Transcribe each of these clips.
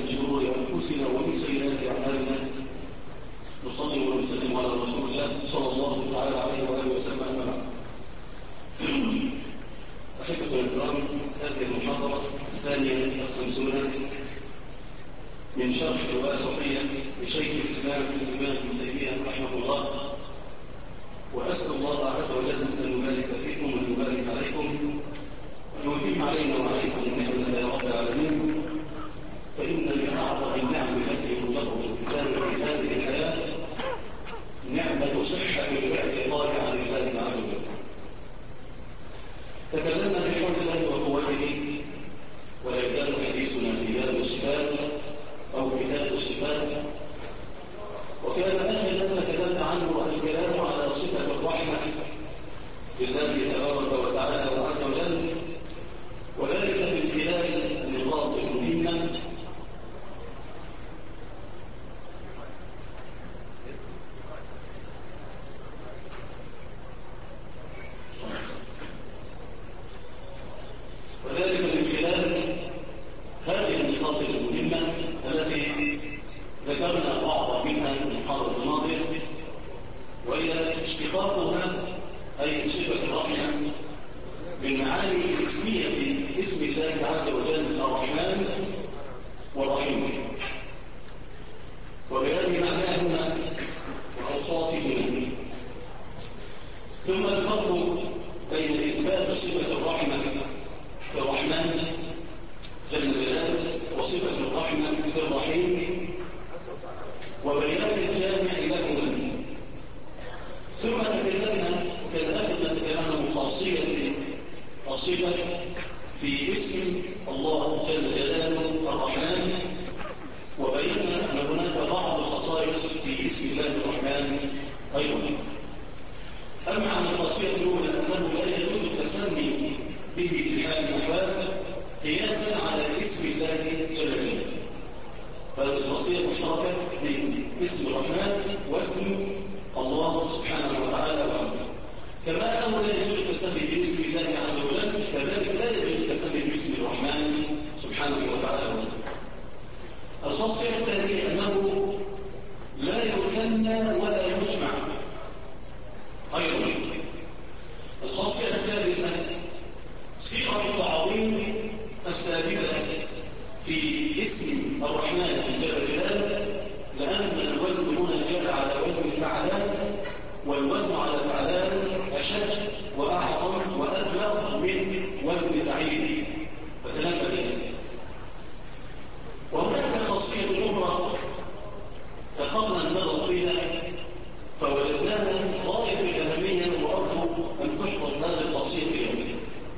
من شرور أنفسنا ومن سيئات أعمالنا. نصلي ونسلم على رسول الله صلى الله تعالى عليه وآله وسلم. أما بعد، أحبة الكرام، هذه المحاضرة الثانية 50 من شرح رواية صفية لشيخ الإسلام الإمام ابن تيمية رحمه الله، وأسأل الله عز وجل أن يبارك فيكم وأن يبارك عليكم وأن يتم علينا وعليكم النعمة يا رب العالمين. فإن من أعظم النعم التي يرزق الإنسان في هذه الحياة نعمة صحة الاعتقاد عن الله عز وجل. تكلمنا بحول الله وقوته، ولا يزال حديثنا في باب الصفات أو كتاب الصفات، وكان آخر ما تكلمنا عنه الكلام على صفة الرحمة لله تبارك وتعالى وعز وجل، وذلك من خلال النقاط المهمة هذه النقاط المهمة التي ذكرنا بعضا منها في المحاضرة الماضية، وهي اشتقاقها أي صفة الرحمة بالمعاني الاسمية في اسم الله عز وجل الرحمن والرحيم، وبيان معناهما وأوصافهما، ثم الفرق بين إثبات صفة الرحمة كالرحمن جل جلاله وصفة الرحمة كالرحيم، وبيان الجامع لهما. ثم تكلمنا وكان نتكلم عن خاصية الصفة في اسم الله جل جلاله الرحمن، وبينا أن هناك بعض الخصائص في اسم الله الرحمن أيضا. أما عن الخاصية الأولى أنه لا يجوز التسمي به في حال الأحوال قياسا على اسم الله جل جلاله، فالخاصية مشتركة بين اسم الرحمن واسم الله سبحانه وتعالى وعلا. كما أنه لا يجوز التسمي باسم الله عز وجل، كذلك لا يجوز التسمي باسم الرحمن سبحانه وتعالى وعلا. الخاصية الثانية أنه لا يثنى ولا يجمع أيضا. الخاصية الثالثة صيغة التعظيم الثابتة في اسم الرحمن جل جلاله، لأن الوزن هنا جاء على وزن فعلان، والوزن على فعلان أشد وأعظم وأبلغ من وزن فعيل، فتنبه ذلك. وهناك خاصية أخرى دققنا النظر فيها فوجدناها غاية الأهمية، وأرجو أن تحفظ هذه الخاصية اليوم،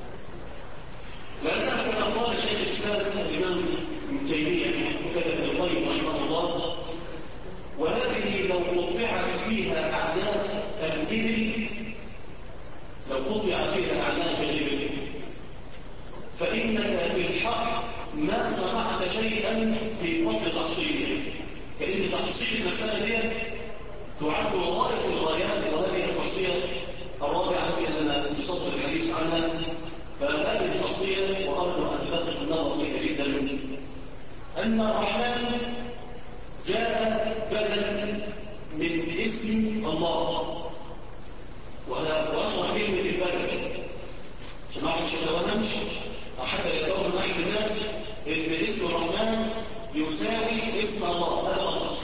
لأنها كما قال شيخ الإسلام الإمام ابن تيمية وكذا ابن القيم رحمه الله، وهذه لو قطعت فيها أعناق الإبل، لو قطعت فيها أعناق الإبل فإنك في الحق ما صنعت شيئا في وقت تحصيله، كأن تحصيل المسألة دي تعد غاية الغايات. وهذه الخاصية الرابعة التي أنا بصدد الحديث عنها، فهذه الخاصية وأرجو أن تدقق النظر فيها جدا، أن الرحمن جاء بدلا من اسم الله، وأشرح كلمة البدل عشان ما أحدش يتوهمش أو حتى يتوهم أحد الناس إن اسم الرحمن يساوي اسم الله، هذا غلط.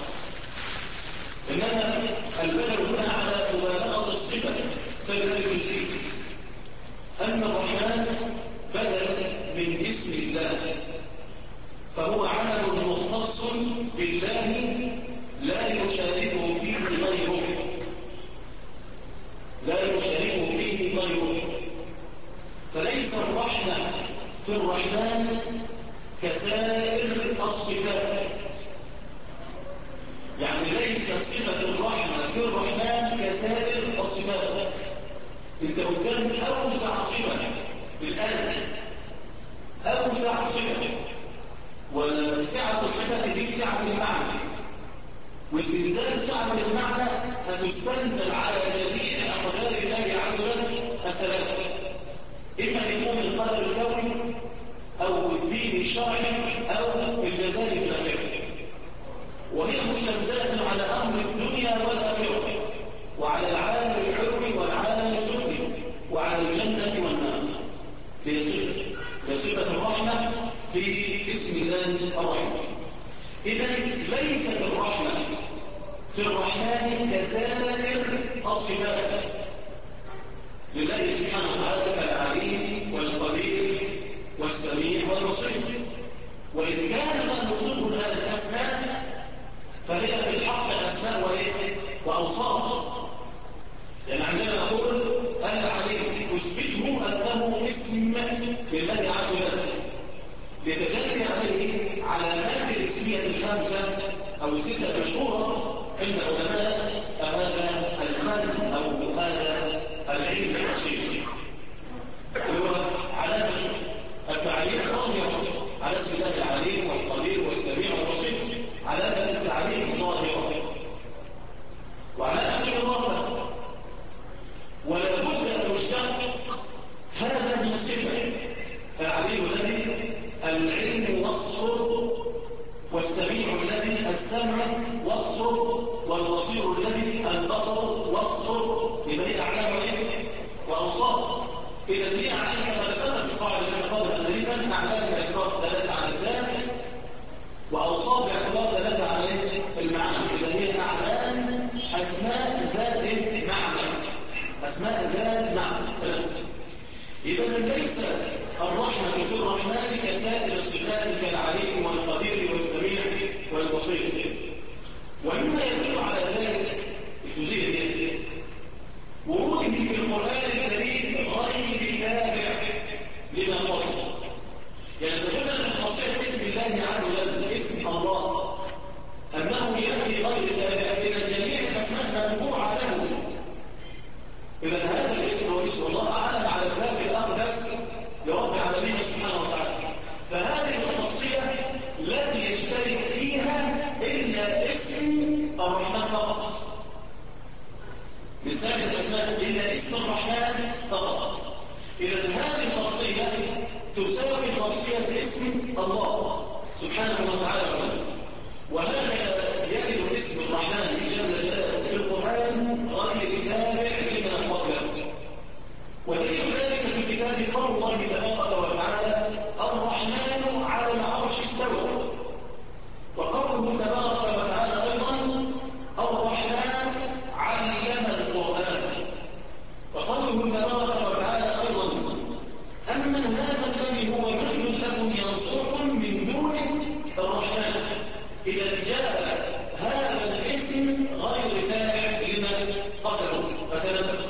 إنما البدل هنا على مبالغة الصفة كلمة الجزئية، أن الرحمن بدل من اسم الله، فهو عمل مختص بالله لا يشاركه فيه غيره، لا يشاركه فيه غيره. فليس الرحمة في الرحمن كسائر الصفات، يعني ليس صفة الرحمة في الرحمن كسائر الصفات. انت قدام أوسع صفة بالآن، أوسع صفة، وسعة الصفة دي سعة المعنى، واستنزال سعة المعنى هتستنزل على جميع أقدار الله عز وجل الثلاثة، إما يكون القدر الكوني أو الدين الشرعي أو الجزاء في الآخرة. وسلم دال على أمر الدنيا والآخرة، وعلى العالم العلوي والعالم السفلي، وعلى الجنة والنار. بصفة الرحمة في اسم الله الرحمن. إذن ليست الرحمة في الرحمن كسائر الصفات لله سبحانه وتعالى كالعليم والقدير والسميع والبصير. وإن كان ما نطلقه هذه الأسماء فهي في الحق أسماء وأوصاف. يعني عندما نقول العليم أثبته أنه اسم لله عز وجل لتجلي عليه علامات الاسمية الخمسة أو الستة المشهورة عند علماء هذا الفن أو هذا العلم البسيط، هو علامة التعريف ظاهرة على اسم الله العليم والقدير والسميع والبصير، علامة التعريف ظاهرة وعلامة الإضافة، ولا بد أن يشتق هذا من الصفة. العليم الذي العلم وصفه، والسميع الذي السمع وصفه، والبصير الذي البصر وصفه. يبقى هي أعلام وأوصاف. إذا هي أعلام كما ذكرنا في قاعدة الخطاب الأناليزا، أعلام باعتبار دلالة على الذات، وأوصاف باعتبار دلالة على المعنى. إذا هي أعلام أسماء ذات معنى، أسماء ذات معنى. إذا ليس الرحمة في الرحمن كسائر الصفات كالعليم والقدير والسميع والبصير. ومما يدل على ذلك الجزئية وروده في القرآن الكريم غير تابع لما قصد. يعني تقولنا من خاصية اسم الله عز وجل اسم الله أنه يأتي غير تابع، إذا جميع الأسماء متبوعة له. إذا هذا الاسم هو اسم الله أعلم على الذات الأقدس لرب العالمين سبحانه وتعالى. فهذه الخاصية لم يشترك فيها إلا اسم الرحمن فقط، من سائر الأسماء إلا اسم الرحمن فقط. إذا هذه الخاصية تساوي خاصية اسم الله سبحانه وتعالى. وهذا يجد اسم الرحمن جل جلاله في القرآن غير تابع لما قبله. ودليل ذلك في كتاب قول الله تبارك وتعالى الرحمن على العرش استوى، وقوله تبارك وتعالى أيضا الرحمن علم القرآن، وقوله تبارك وتعالى أيضا أمن هذا الذي هو جند لكم ينصركم من دون الرحمن. إذا جاء هذا الاسم غير تابع لما قبله فتنبه.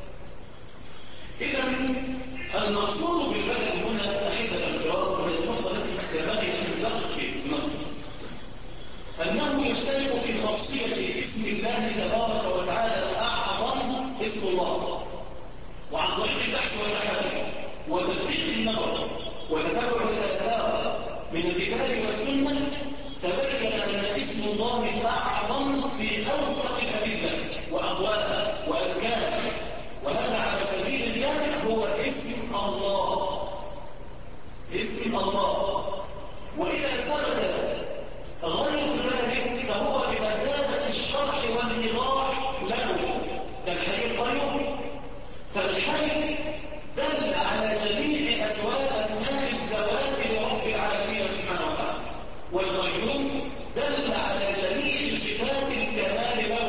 إذا المقصود بالبلد هنا أحبة الكرام وهي النقطة التي ينبغي أن تدقق في النقطة أنه يشترك في خاصية اسم الله تبارك وتعالى الأعظم اسم الله. وعن طريق البحث والتحري وتدقيق النظر وتتبع الآثار من الكتاب والسنة تبين أن اسم الله الأعظم في أوثق الأدلة وأقوالها وأذكارها، وهذا على سبيل الجامع هو اسم الله. اسم الله. وإذا ثبت غير ذلك فهو بمثابة الشرح والإيضاح له كالحي القيوم. فالحي دل على جميع أسماء الذوات لرب العالمين سبحانه وتعالى، والقيوم دل على جميع صفات الكمال له.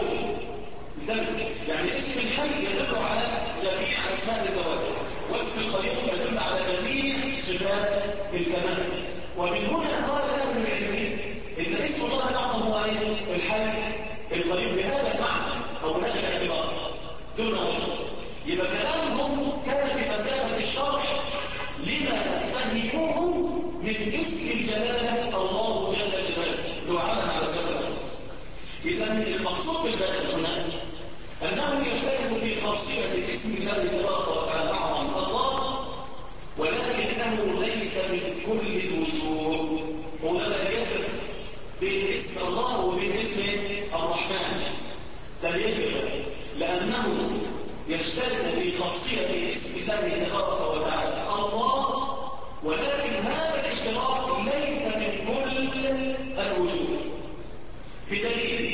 يعني اسم الحي يدل على جميع أسماء الذوات، واسم القيوم يدل على جميع صفات الكمال. ومن هنا قال أهل العلم إن اسم الله الأعظم هو الحي القيوم بهذا المعنى أو بهذا الاعتبار دون غيره. يبقى كلامهم كان بمثابة الشرح لما فهموه من اسم الجلالة الله جل جلاله اللي هو علم على سبب. إذا المقصود بالبلد هنا أنه يشترك في خاصية اسم الله تبارك وتعالى أعظم الله، ولكنه ليس من كل الوجوه. هو لا يفرق بين اسم الله وبين اسم الرحمن، بل يفرق لأنه يشترك في خاصية اسم الله تبارك وتعالى الله، ولكن هذا الاشتراك ليس من كل الوجوه. بدليل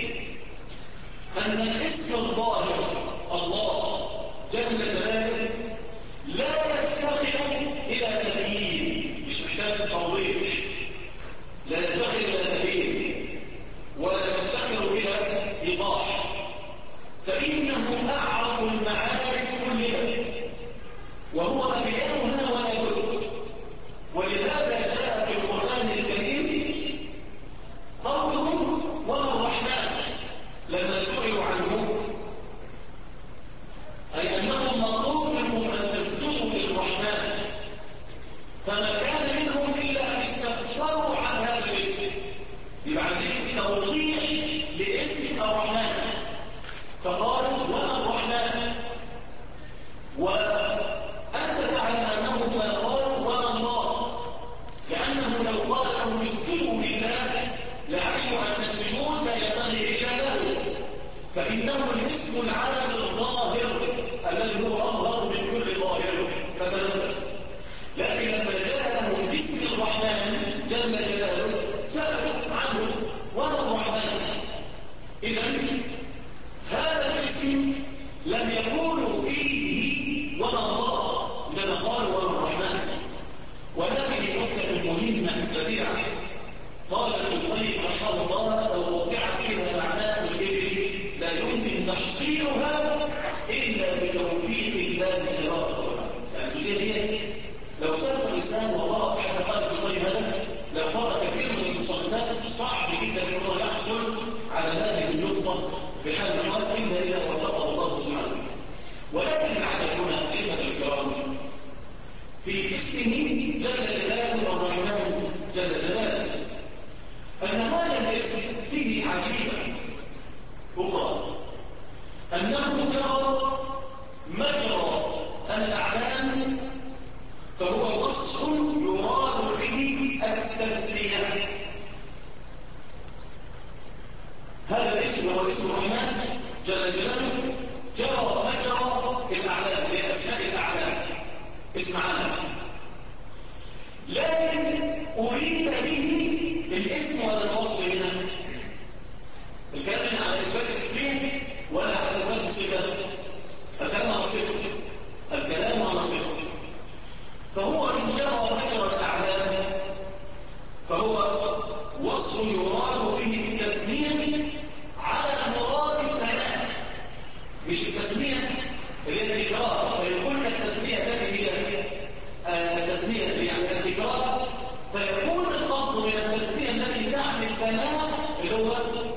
اسم العالم الظاهر الذي هو أظهر من كل ظاهر فتنبه. لكن لما جاءه باسم الرحمن جل جلاله سألوا عنه وما الرحمن. إذن هذا الاسم لم يقولوا فيه وما الله، إنما قالوا وما الرحمن. وهذه نكتة مهمة بديعة قال ابن القيم رحمه الله لو وقعت فيها معناه الإبل لا يمكن تحصيلها إلا بتوفيق الله تبارك وتعالى. يعني الجزئية دي لو سلك الإنسان وقرأ حتى قال ابن القيم هذا لو قرأ كثير من المصنفات صعب جدا أن يحصل على هذه النقطة بحال الحال إلا إذا وفقه الله سبحانه. ولكن العجب هنا أيها الكرام في اسمه جل جلاله الرحمن جل جلاله أن هذا الاسم فيه عجيبة أخرى أنه جرى مجرى الأعلام، فهو وصف يراد به التثنية. هذا الاسم هو اسم الرحمن جل جلاله جرى مجرى الأعلام لأسماء الأعلام اسم عالم، لكن أريد به الاسم ولا الوصف هنا؟ الكلام هنا على إثبات الاسمين ولا على إثبات الصفات؟ الكلام على صفة، الكلام على صفة. فهو إن جرى مجرى الأعلام فهو وصف يراد به التثنية على مراد الثناء، مش التسمية اللي هي التكرار. فيكون التسمية التي هي التسمية يعني التكرار، فيكون القصد من التسمية التي تعني الثناء اللي هو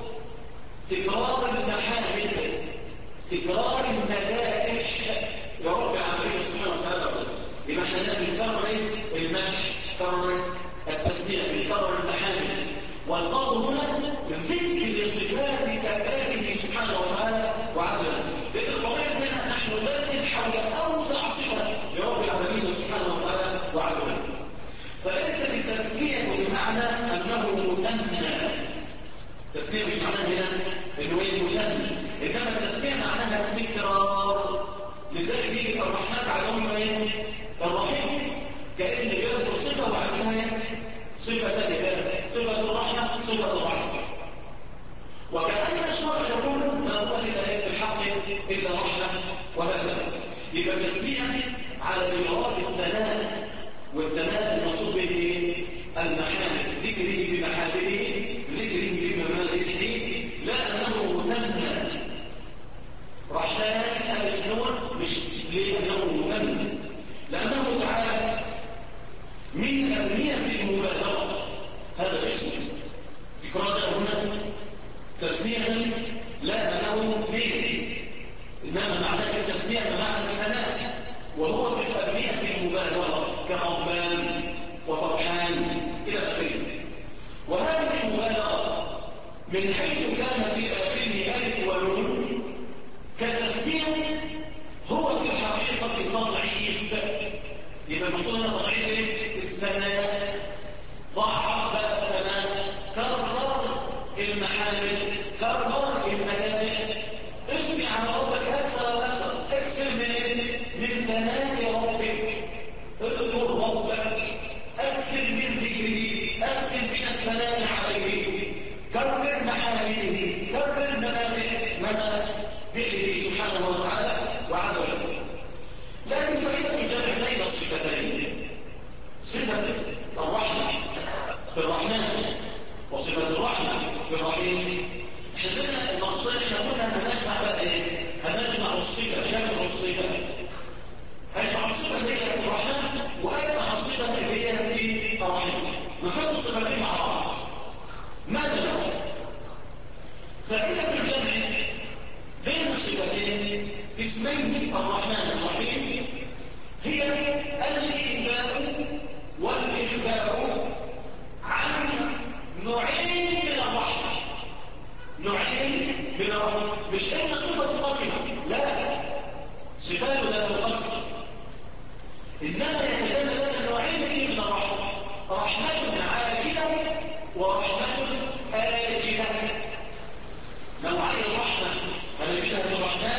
تكرار المحامد، تكرار المدائح يا رب العالمين سبحانه وتعالى. يبقى احنا بنكرر المدح، نكرر التسمية، بنكرر المحامد، والقصد هنا ذكر صفات كماله سبحانه وتعالى وعز وجل. لأن القضية هنا نحن نذكر حول أوسع صفة لرب العالمين سبحانه وتعالى وعز وجل. فليس التسمية بمعنى أنه مثنى، التسمية مش معناها هنا انه هي مثنى، انما التسمية معناها التكرار. لذلك يجي الرحمن عليهم ايه؟ الرحيم، كأن جاءت صفة وعليها صفة ثانية، صفة الرحمة صفة الرحمة. وكأن الشرع يقول ما هو إلا بالحق إلا رحمة وهكذا. يبقى التسمية على إرادة الثناء، والثناء المقصود به المحامد، ذكره بمحامده، ذكره بممازحه، لا أنه مثنى. رحمن ألف نون مش لأنه مثنى، لأنه تعالى من أهمية المبالغة. هذا الاسم تكرار هنا تسمية لا أنه دين، إنما معناه التسمية بمعنى الثناء، وهو من أهمية المبالغة كغضبان وفرحان إلى آخره. وهذه المبالغة من حيث كان في آخره ألف ونون كالتسمية هو في الحقيقة تضعيف. يبقى المقصود هنا تضعيف الثناء، ضعف بقى الثناء، كرر المحامد، كرر المدائح. اسمع على ربك أكثر وأكثر، اكثر من ثناء ربك، اذكر ربك، اكثر من ذكره، اكثر من الثناء عليه، كرر محامده، كرر مدائحه سبحانه وتعالى وعز وجل. لكن فإذا الجمع بين الصفتين، صفة الرحمة في الرحمن وصفة الرحمة في الرحيم، احنا المقصود احنا كنا هنجمع بقى ايه؟ هنجمع الصفة، جمع الصفة، هنجمع الصفة اللي هي في الرحمن وهنجمع الصفة اللي هي في الرحيم، نحط الصفتين مع بعض. ماذا نقول؟ فإذا الجمع بين الصفتين في اسمين الرحمن الرحيم هي الإنباء والإخبار عن نوعين من الرحمة. نوعين من الرحمة، مش إن صفة قصيرة، لا، صفات لا تقصر، إنما يتجلى لنا نوعين من الرحمة، رحمة عاجلة ورحمة آجلة. نوعين الرحمة هنجدها في الرحمن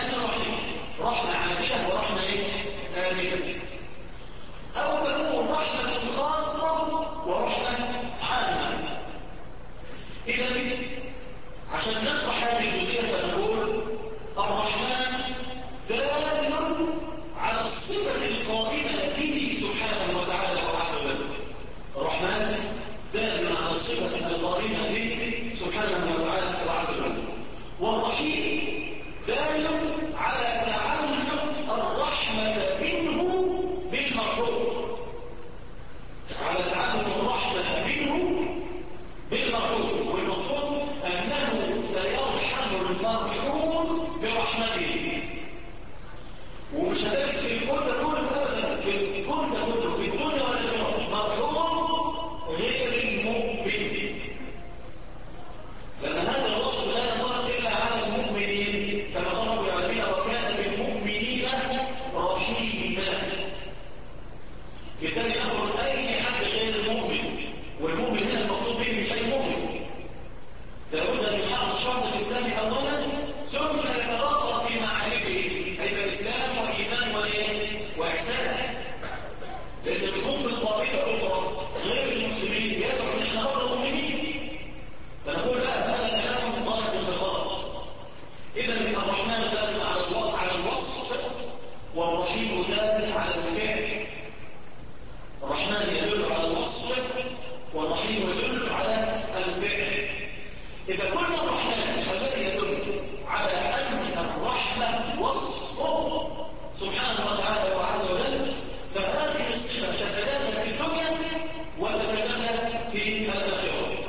الصفة القائمة به سبحانه وتعالى وعز وجل. والرحيم دال على تعلق الرحمة منه بالمرحوم، على تعلق الرحمة منه بالمرحوم، والمقصود أنه سيرحم المرحوم برحمته. ومش هتجد في الكون ده كله أبدا، في الكون ده كله في الدنيا والآخرة مرحوم غير المؤمن، لأن هذا الوصف لا ينطبق إلا على المؤمنين كما قال رب العالمين وكان بالمؤمنين رحيما. بالتالي يأمر أي حد غير المؤمن، والمؤمن هنا المقصود به مش أي مؤمن، لابد أن يحقق الشرط الإسلامي أولا ثم يترقى في معارفه أي إسلام وإيمان وإحسان. لأن بيكون بالطائفة أخرى غير المسلمين يدعو أن احنا برضه مؤمنين، فنقول لا، هذا كلام ضارب في الغلط. إذا الرحمن دال على الوصف، والرحيم دال على الفعل. الرحمن يدل على الوصف، والرحيم يدل على الفعل. إذا قلنا الرحمن الذي يدل على أن الرحمة وصفه سبحانه وتعالى وعز وجل، فهذه الصفة تتجلى في الدنيا وتتجلى في الآخرة،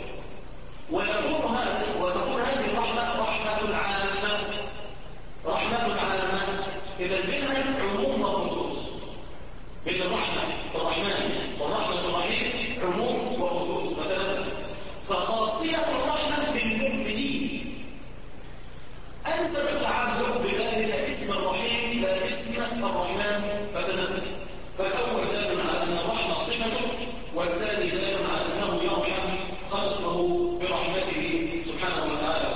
وتكون هذه الرحمة رحمة عامة، رحمة عامة. إذا بينها عموم وخصوص، بين الرحمة الرحمن والرحمة الرحيم عموم وخصوص. مثلا فخاصية الرحمة بالمؤمنين أنسب التعلق بذلك اسم الرحيم لا اسم الرحمن، فالأول دال على أن الرحمة صفته، والثاني دال على أنه يرحم خلقه برحمته سبحانه وتعالى.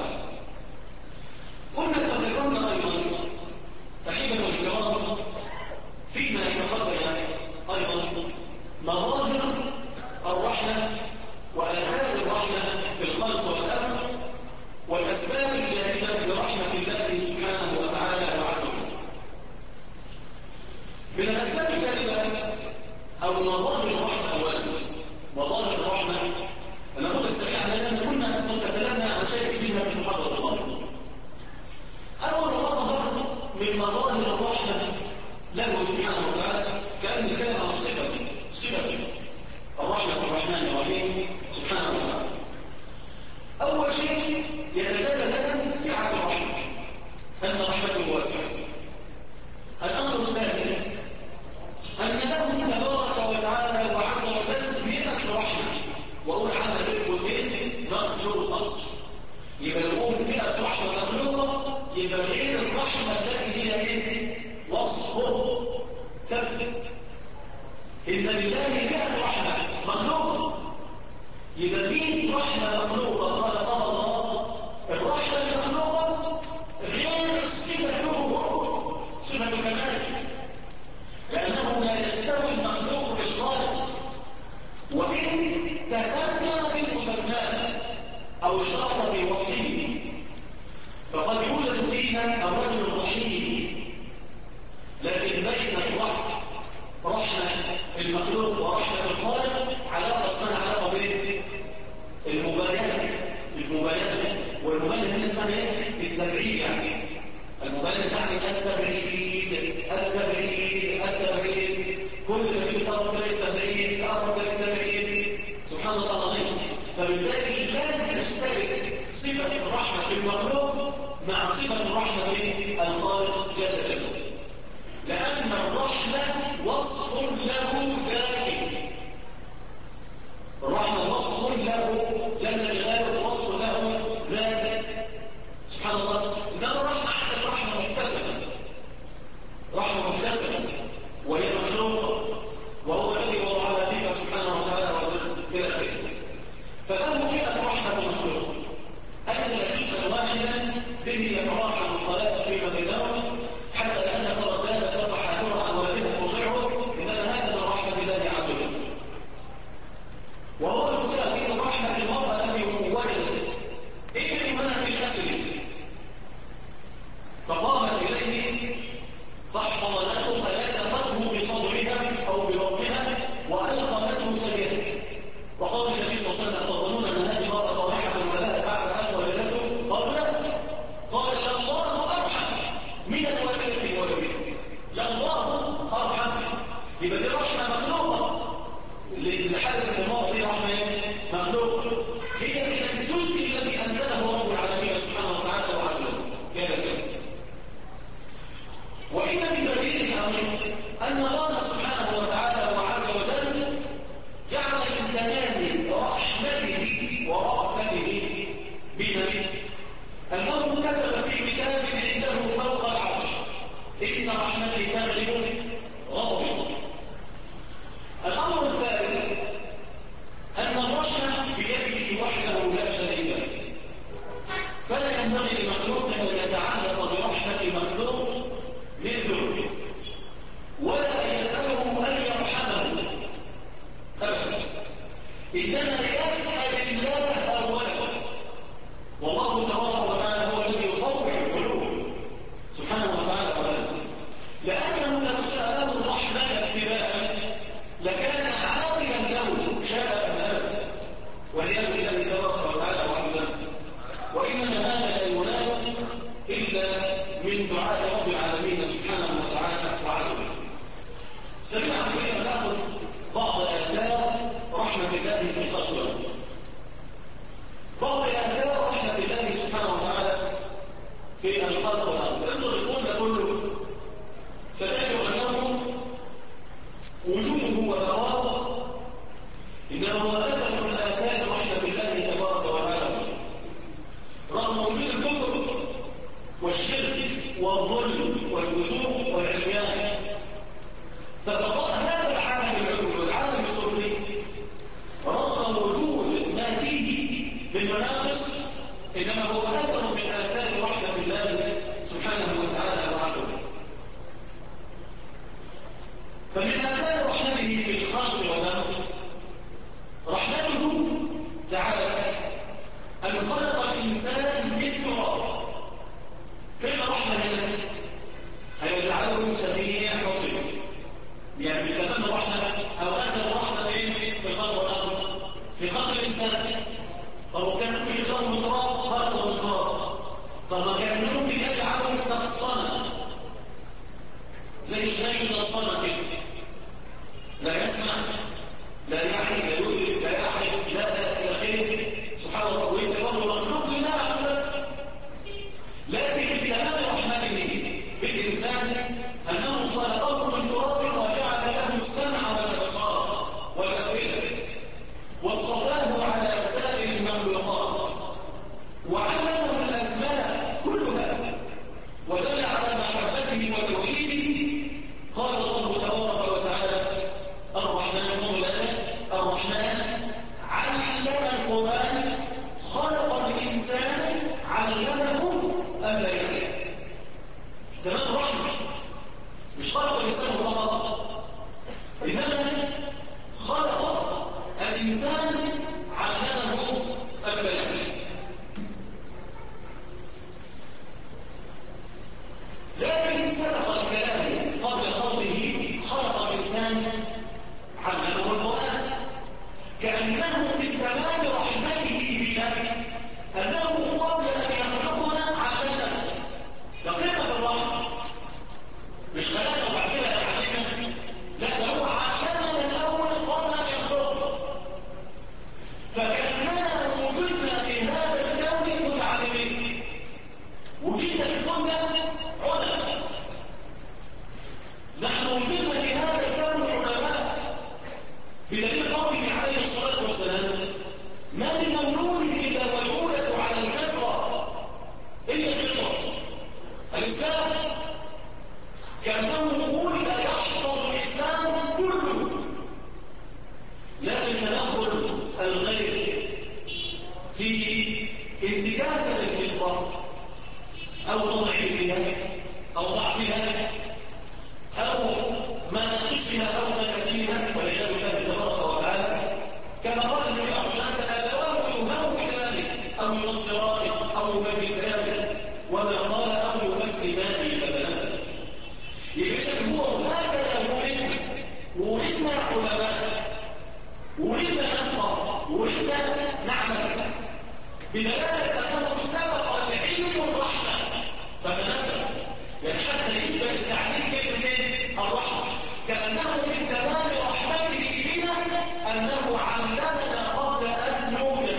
قلنا تذكرنا أيضا أحبة الكرام فيما يتخرج أيضا مظاهر الرحمة وآثار الرحمة في الخلق والأمر، والأسباب الجاهزة لرحمة الله سبحانه وتعالى وعز وجل. من الأسباب الجاهزة أو مظاهر الرحمة أولا، مظاهر الرحمة ناخذها سريعا لأن كنا تكلمنا عن شيء فيها في محاضرة الله. أول مظهر من مظاهر الرحمة له سبحانه وتعالى كأن نتكلم عن صفة الرحمة الرحمن الرحيم سبحانه وتعالى. أول شيء يتجلى لنا سعة الرحمة، أن رحمته واسعة. الأمر الثاني أن له تبارك وتعالى وعز وجل 100 رحمة، وهو على بين قوسين مخلوقة. يبقى نقول 100 رحمة مخلوقة، يبقى غير الرحمة التي هي وصفه ثبت. إن لله 100 رحمة مخلوقة، يبقى 100 رحمة مخلوقة خلقها الله. الرحمة المخلوقة غير صفته، صفة كمال، لأنه لا يستوي المخلوق بالخالق، وإن تسمى بالمسمى أو اشترط في وصفه، فقد يوجد فينا الرجل الرحيم، لكن بين رحمة المخلوق ورحمة الخالق علاقة اسمها علاقة بين المباينة، والمباينة هنا اسمها ايه؟ التبعيد. يعني المباينة تعني التبعيد، كل ما تيجي تقرب الى التبعيد تقرب الى التبعيد، سبحان الله العظيم. فبالتالي لا تشترك صفة الرحمة بالمخلوق مع صفة الرحمة بالخالق جل جلاله، لأن الرحمة وصف له ذاتي. الرحمة وصف له جل جلاله، وصف له ذاتي سبحان الله. إنما الرحمة عندك رحمة مكتسبة وهي مخلوقة، وهو الذي وضعها فيك سبحانه وتعالى إلى آخره. فله 100 رحمة مخلوقة، أنزل جزءا واحدا به يتراحم الخلائق فيما بينهم، حتى لأن ترى الدابة تضحكها عن ولدها ترضعه، إنما هذا من رحمة الله عز وجل. وهو المسألة في رحمة المرأة التي ولدت ابنها في الأسر، فقامت إليه فاحضنته فلازمته بصدرها أو ببطنها وألقمته سجدا، وقال النبي صلى الله عليه وسلم: أتظنون المخلوق هي من الجزء الذي أنزله رب العالمين سبحانه وتعالى وعز وجل. كذا وإن من بديل الأمر أن الله سبحانه وتعالى وعز وجل جعل من كمال رحمته ورأفته بنا أنه كتب في كتاب عنده فوق العرش إن رحمتي تغلب غضبي. الأمر الثالث أن الرحمة بيده وحده لا شريك له، فلا ينبغي لمخلوق أن يتعلق برحمة مخلوق مثله ولا يسأله أن يرحمه أبدا، إنما يسأل الله أولا. والله تبارك وتعالى هو الذي يطوع القلوب سبحانه وتعالى أولا، لأنه لو سأله الرحمة ابتداء لكان عاطيا له شاء أم أبدا، والعياذ بالله تبارك وتعالى وعز وجل. وإنما هذا لا ينال إلا من دعاء رب العالمين سبحانه وتعالى وعز وجل. سمعنا بنا ناخذ بعض آثار رحمة الله في الخلق. بعض آثار رحمة الله سبحانه وتعالى في الخلق والأرض. انظر الكون ده كله ستجد أنه وجوده وبقاؤه إنه أثر من آثار رحمة الله تبارك وتعالى، رغم وجود الكفر والشرك والظلم والفسوق والعصيان. فبقاء هذا العالم العلوي والعالم السفلي رغم وجود ما فيه من مناقص إنما هو أثر من آثار رحمة الله سبحانه وتعالى وعز وجل. فمن آثار رحمته في الخلق والأرض رحمته تعالى أن خلق الإنسان من تراب. فين رحمة هنا؟ هيجعله سميع بصير، يعني بكمان رحمة أو أثر رحمة في الخلق والأرض في خلق الإنسان. طب كان في خلق من تراب خلقه من تراب، طب كان ممكن يجعله كالصنم زي الصنم كده، لا يسمع لا يعي لا يدرك لا يعقل لا إلى آخره سبحان الله. وإنت برضه مخلوق لله عز وجل، لكن بكمال رحمته بالإنسان أنه خلقه من تراب وجعل له السمع والأبصار والأفئدة واصطفاه على سائر المخلوقات وعلمه الأسماء كلها ودل على محبته وتوحيده. قال الله تبارك وتعالى الرحمن علم القرآن خلق الإنسان علمه البيان. تمام رحمة مش خلق الإنسان فقط، إنما خلق الإنسان علمه البيان. لكن سبق الكلام قبل قوله خلق الإنسان علمه القرآن كأنه من تمام رحمته بنا أنه قبل أن يخلقنا علمنا. لقيمة بالرحمة مش خلقنا وبعدين يعلمنا، لا ده هو علمنا الأول قبل أن يخلقنا. فكأننا وجدنا في هذا الكون متعلمين، وجدنا في الكون ده علماء. نحن وجدنا في هذا الكون علماء بدليل قوله عليه الصلاة والسلام ما من مولود إلا ويولد على الفطرة إلا الفطرة الإسلام، كأنه ولد يحفظ الإسلام كله. لكن تدخل الغير في انتكاسة الفطرة أو تضعيفها أو ضعفها أو ما نقصها أو مناديها والعياذ بالله تبارك وتعالى، كما قال النبي عليه الصلاة والسلام أبواه يهودانه أو ينصرانه أو يمجسانه وما قال أو يمسلمانه كبنانه. إذن هو هكذا ولدنا علماء، ولدنا نفقه، ولدنا نعمل بدلالة أنه سبق العلم الرحمة فتنبه، يعني حتى يثبت التعليم كلمة الرحمة كأنه من تمام رحمته بنا أنه علمنا قبل أن نولد.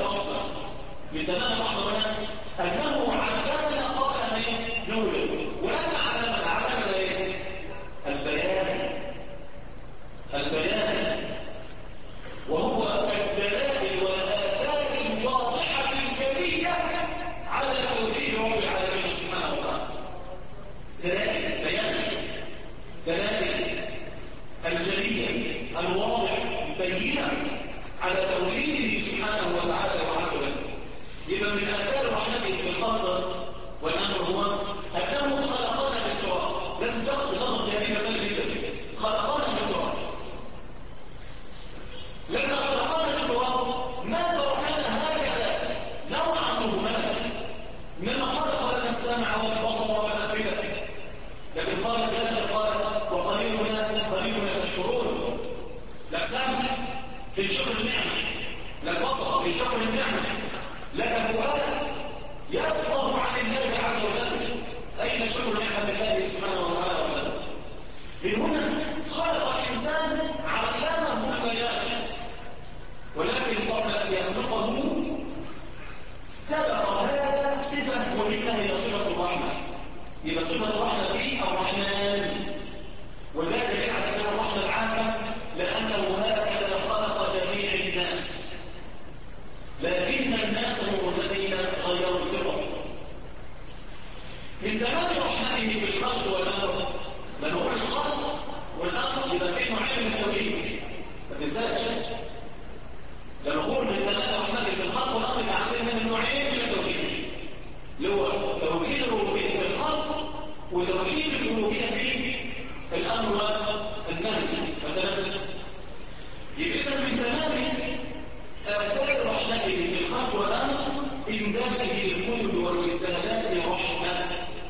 لك فؤاد يفقه عن الله عز وجل. أين شكر نعمة الله سبحانه وتعالى وحده؟ من هنا خلق الإنسان علمه البيان، ولكن قبل أن يخلقه سبق هذا صفة مهمة هي صفة الرحمة. يبقى صفة الرحمة دي الرحمن، وذلك دليل على أنها الرحمة العامة، لأنه هكذا خلق جميع الناس، لكن الناس هم الذين غيروا الفطر. من تمام رحمته في الخلق والأمر، لما نقول الخلق والأمر يبقى فيه نوعين من التوحيد، ما تنساش. لما نقول من تمام رحمته في الخلق والأمر يبقى عندنا من نوعين من التوحيد، اللي هو توحيد الربوبية في الخلق وتوحيد الألوهية في الأمر والنهي. مثلا يبقى من تمام آثار رحمته في الخلق والأمر إنزاله الكتب والرسالات رحمة.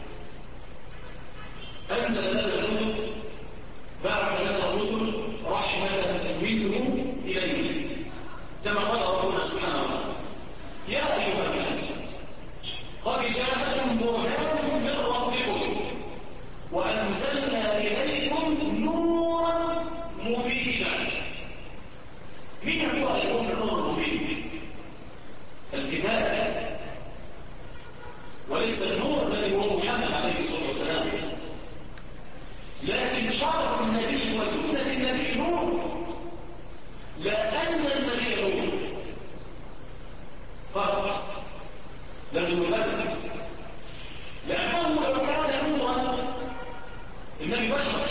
أنزل لنا الكتب، بعث لنا الرسل رحمة منه إليه، كما قال ربنا سبحانه وتعالى: يا أيها الناس قد جاءكم برهان من ربكم وأنزلنا إليكم نورا مبينا. مين هو يكون النور المبين؟ الكتاب، وليس النور الذي هو محمد عليه الصلاة والسلام. لكن شرع النبي وسنة النبي نور، لا أن النبي نور. فرق لازم نفرق، لأنه لو كان نورا النبي بشر،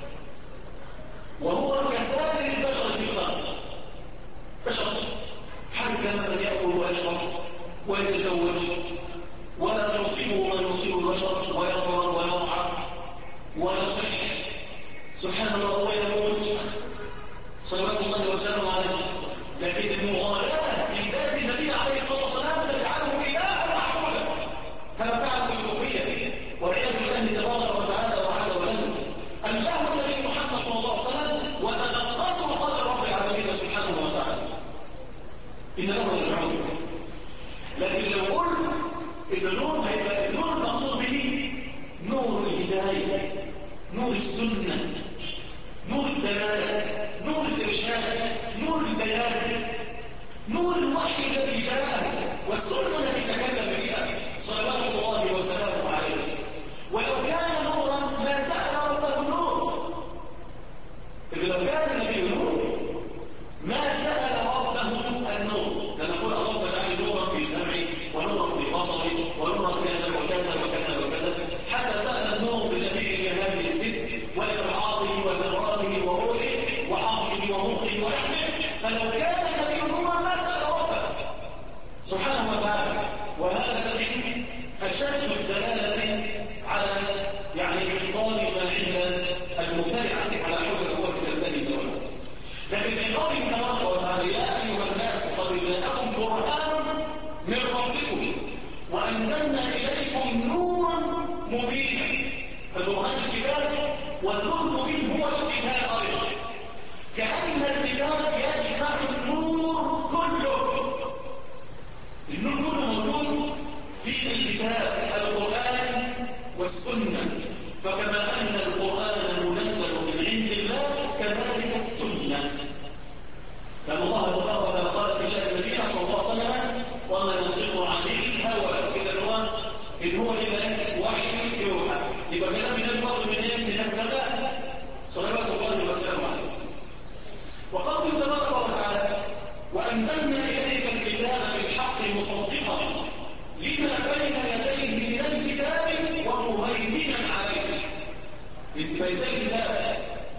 وهو كسائر البشر في الخلق، بشر حتى من يأكل ويشرب ويتزوج ولا يصيبه ما يصيب البشر، ويضرر ويضعف ويصح سبحان الله ويموت صلوات الله وسلامه عليه. لكن المغالاة في ذات النبي عليه الصلاة والسلام تجعله إلها معبودا كما فعل الصوفية والعياذ بالله تبارك وتعالى وعز وجل. الله النبي محمد صلى الله عليه وسلم وتنقصوا قدر رب العالمين سبحانه وتعالى. إن له العلم. لكن لو قلت إن النور هيبقى النور المقصود به نور الهداية، نور السنة، نور الدلالة، نور الإرشاد، نور البيان، نور الوحي الذي جاء والسنة التي تكلم بها صلوات الله وسلامه عليه. ولو كان نورا ما سأل ربه نور، إذا لو كان النبي نور ما سأل ربه النور، لنقول اللهم اجعل نورا في سمعي ونورا في بصري ونورا كذا وكذا وكذا وكذا، حتى سأل النور بجميع هذه الست ولإرعاضه وذراته وروحه وعقله ومخه ولحمه. فلو كان النبي نورا ما سأل ربه سبحانه وتعالى. وهذا من أشد الدلالة على إبطال ما عند المبتدعة على حول القوة التي تولى. لكن في قوله تبارك وتعالى: يا أيها الناس قد جاءكم برهان من ربكم وأنزلنا إليكم نورا مبينا. البرهان الكتاب والنور المبين هو الكتاب أيضا، كأن الكتاب يجمع النور كله. النور كله موجود في الكتاب القرآن والسنة. فكما أن القرآن منزل من عند الله كذلك السنة. لأن الله تبارك وتعالى قال في شأن النبي صلى الله عليه وسلم: وما ينطق عن الهوى إن هو إلا وحي يوحى. يبقى كلام من الفضل من السماء صلوات الله وسلامه عليه. وقال تبارك وتعالى: وأنزلنا إليك الكتاب بالحق مصدقا لما بين يديه من الكتاب ومهيمنا عليه. إنزال الكتاب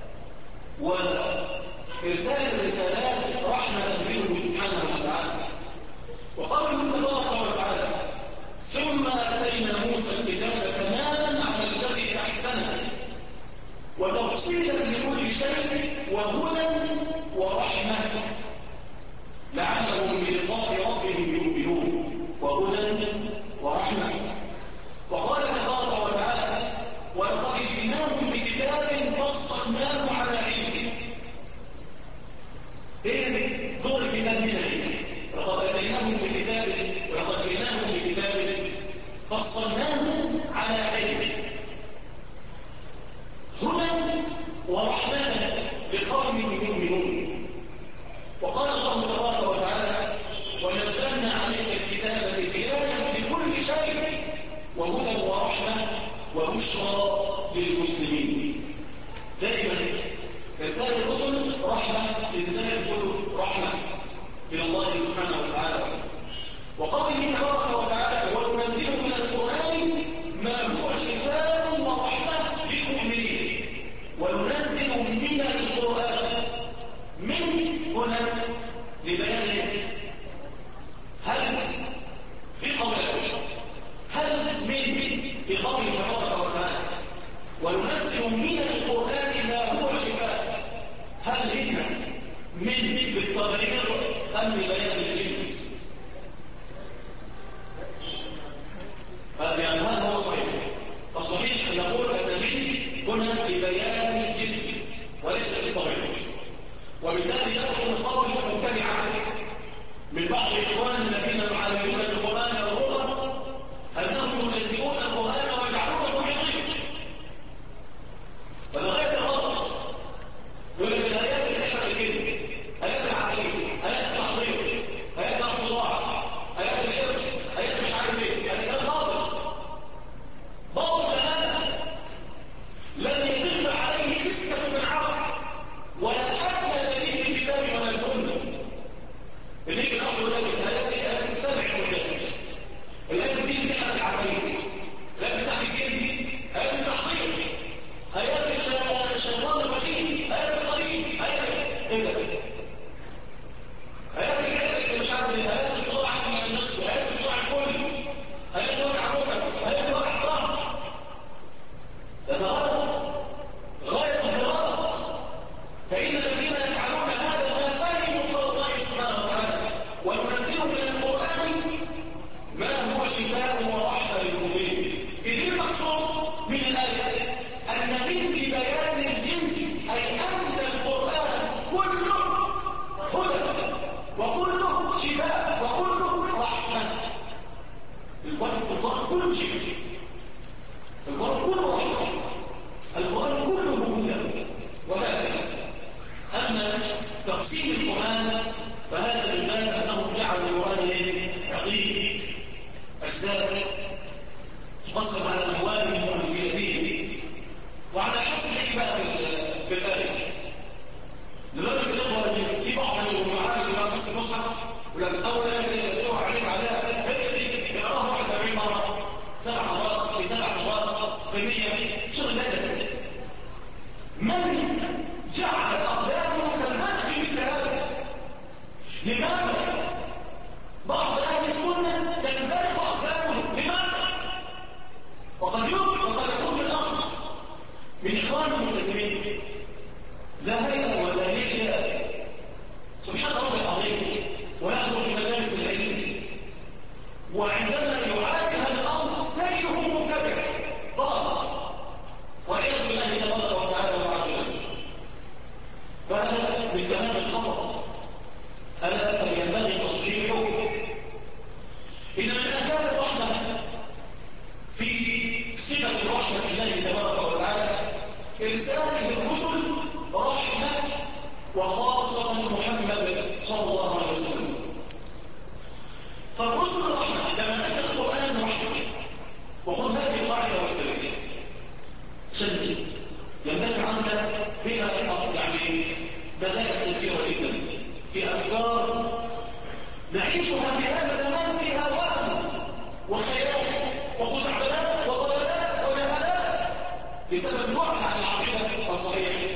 وإرسال الرسالات رحمة منه سبحانه وتعالى. وقوله تبارك وتعالى: ثم آتينا موسى الكتاب تماما على الذي أحسنه وتفصيلا لكل شيء وهدى ورحمة لعلهم بلقاء ربهم يؤمنون. وهدى ورحمة. وقال تبارك وتعالى: ولقد جئناهم بكتاب فصلناه على علم. ايه شيء. القرآن كله رحمة، القرآن كله هدى وهكذا. أما تقسيم القرآن فهذا من باب أنه جعل القرآن عقيم أجزاء تقسم على أهوالهم ومنزلتهم وعلى حسب الحباء في الآية. لذلك الإخوة في بعض المعارض إلى نص المصحف ولكن أول آية يقع عليك عليها هي دي يقراها 41 مرة 7 مرات في 7 مرات في 100 شغل هذا. من جعل أقدامه تنهج في مثل هذا؟ لماذا؟ بعض أهل السنة تنزلق أقدامه لماذا؟ وقد يكون الأصل من إخوان الملتزمين لا هيئة ولا لحية سبحان الله العظيم ويحضر في مجالس العلم وعندما يعاني هذا الأمر تجده مبتدع ضال والعياذ بالله تبارك وتعالى وعافيته. فهذا من كلام الخطأ ألا ينبغي تصحيحه. إن من آثار الرحمة في صفة الرحمة الله تبارك وتعالى إرساله الرسل رحمة وخاصة محمد صلى الله عليه وسلم. فالرسل رحمة لما نأتي القرآن رحمة وخذ هذه القاعدة واستمر شدد ينبغي عنك بها يعني مزايا كثيرة جدا في أفكار نعيشها في هذا الزمان فيها وهم وخيال وخزعبلات وضلالات وجهالات بسبب الوعي عن العقيدة الصحيحة.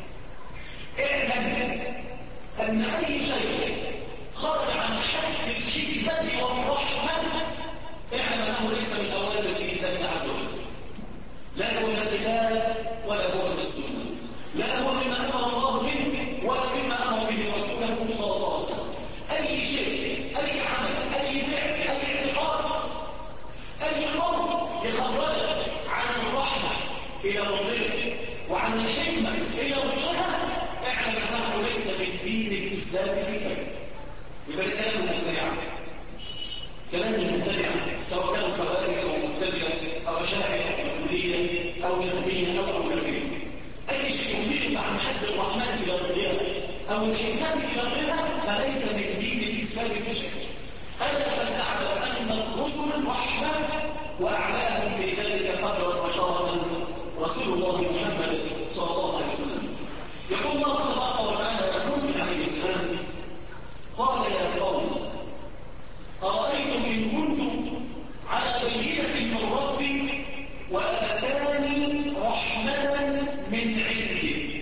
اعلم أن أي شيء خرج عن حد الحكمة والرحمة اعلم أنه ليس من أوامر الله عز وجل، لا هو من الكتاب ولا هو من السنة، لا هو مما أمر الله به ولا مما أمر به رسوله صلى الله عليه وسلم. أي شيء، أي عمل، أي فعل، أي اعتقاد، أي قول يخرجك عن الرحمة إلى ظلها وعن الحكمة إلى ظلها اعلم أنه ليس من دين الإسلام بكلام. يبقى الكلام المبتدع، كلام المبتدع سواء كانوا خوارج أو مبتدع أو أشاعرة أو ماتريدية أو جهمية أو غيرهم، أي شيء يفيد عن حد الرحمن إلى ظلها أو الحكمة إلى ظلها فليس من دين الإسلام بشيء. ألا فلتعلم أن الرسل رحمة وأعلاهم في ذلك قدرا وشرفا رسول الله محمد صلى الله عليه وسلم. يقول الله تبارك وتعالى لنوح عليه السلام قال يا قوم أرأيتم إن كنت على بينة من ربي وآتاني رحمة من عنده.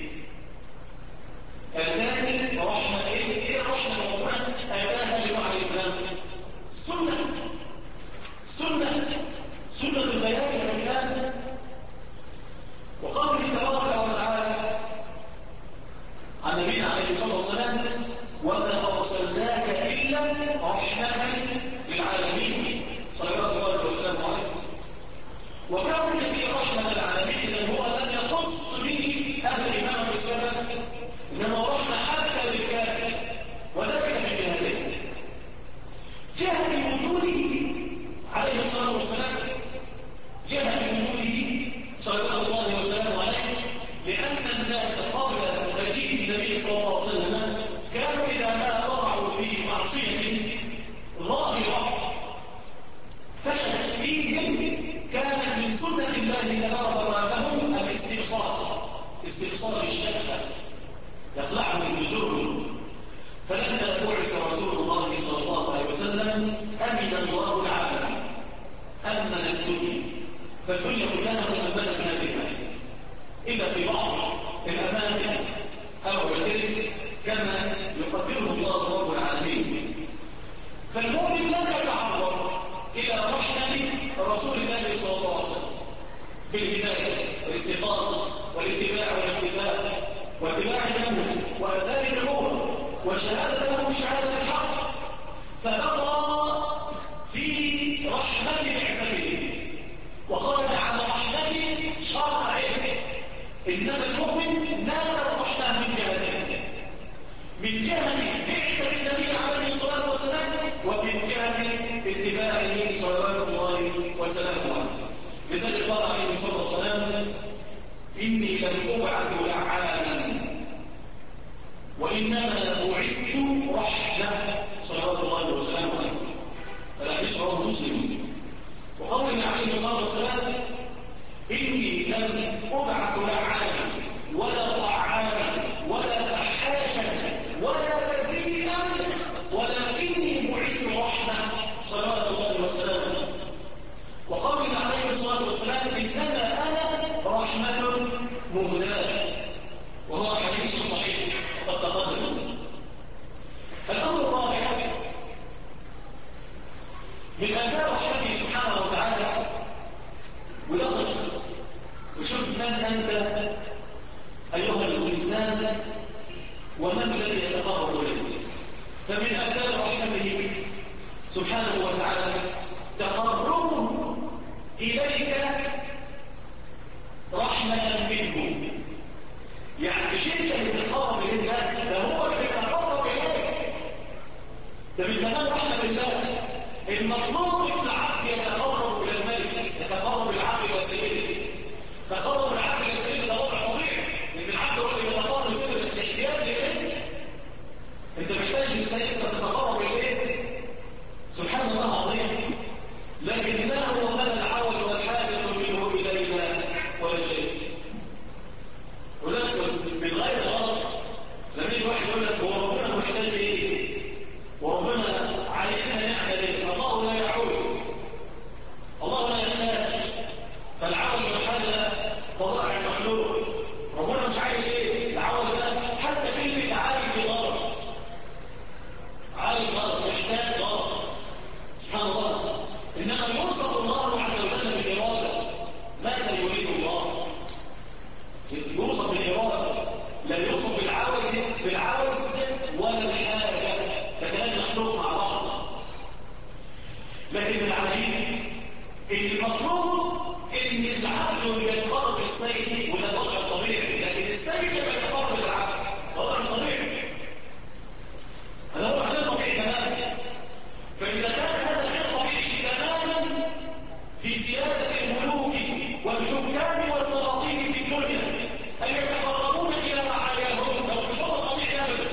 آتاني رحمة إيه الرحمة الموضوعة؟ آتاها لنوح عليه السلام سنة البيان والبيان. وقوله تبارك وتعالى عن نبينا عليه الصلاة والسلام وما أرسلناك إلا رحمة للعالمين صلوات الله وسلامه عليه. وكون في رحمة العالمين إذن هو لم يخص به أهل الإيمان والإسلام إنما رحمة حتى للكافر وذلك من جهتين. جهة بوجوده عليه الصلاة والسلام، جهة بوجوده صلوات الله وسلامه عليه، لأن الناس قبل مجيء النبي صلى الله عليه وسلم كانوا إذا ما وقعوا في معصية ظاهرة فشلت فيهم كانت من سنة الله تبارك لهم استئصال الشهوة يطلع من جذورهم. فلما بعث رسول الله صلى الله عليه وسلم أمن الله العالم، أمن الدنيا، فالدنيا كلها مؤمنة من هذه الآية إلا في بعض الأماكن أو التلك كما يقدره الله رب العالمين. فالمؤمن لا يتعرض إلى رحمة رسول الله صلى الله عليه وسلم بالهداية والاستقامة والاتباع والاكتفاء واتباع الأمر وآثار النبوة وشهادة له بشهادة الحق، فبقى في رحمة بعثته وخرج عن رحمة شرعه. إنما المؤمن من جهة اتباعه صلوات الله وسلامه عليه. لذلك قال عليه الصلاة والسلام: إني لم أبعث لعانا وإنما بعثت رحمة صلوات الله وسلامه عليه. فالحديث رواه مسلم. وقول عليه الصلاة والسلام: إني لم أبعث لعانا ولا طعانا ولا فحاشا ولا بذيئا ولكني بعثت رحمة صلوات الله وسلامه. وقول عليه الصلاة والسلام: إنما أنا رحمة مهداة، وهو حديث صحيح وقد تقدم. الأمر الرابع من آثار رحمته سبحانه وتعالى، ويقف وشوف من أنت أيها الإنسان ومن الذي يتقرب إليه. فمن آثار رحمته سبحانه وتعالى تقربه إليك رحمة منه. يعني مش انت اللي بتتقرب الى الناس، ده هو اللي بيتقرب اليك. ده من تمام رحمة الله. المطلوب ان العبد يتقرب الى الملك، يتقرب العبد الى سيده. تقرب العبد الى سيده ده وضع طبيعي، لان العبد هو اللي بيتقرب لسيده الاحتياج اليه. انت محتاج للسيد تتقرب اليه. سبحان الله العظيم. لكن ما هو مدى العوج والحاجة منه إلينا ولا شيء. وذلك من غير الغلط لما يجي واحد يقول لك هو ربنا محتاج ايه؟ وربنا علينا نعمل ايه؟ الله لا يعوج، الله لا يحتاج. فالعوج والحاجة طبائع المخلوق. ربنا مش عايز ايه؟ العوج ده حتى كلمة عايز غلط. عايز غلط، محتاج غلط. سبحان الله. إنما يوصف الله عز وجل بالإرادة. ماذا يريد الله؟ يوصف بالإرادة، لا يوصف بالعوز ولا الحاجة. ده كلام مخلوق مع بعض. لكن العجيب إن المطلوب إن العبد يتقرب للسيد، وده وضع طبيعي. لكن السيد لما يتقرب للعبد وضع طبيعي. هذا وضع غير طبيعي تماما. فإذا كان هذا غير طبيعي تماما في سيادة الملوك والحكام والسلاطين في الدنيا أن يتقربون إلى معاليهم، لو مش هو طبيعي أبدا.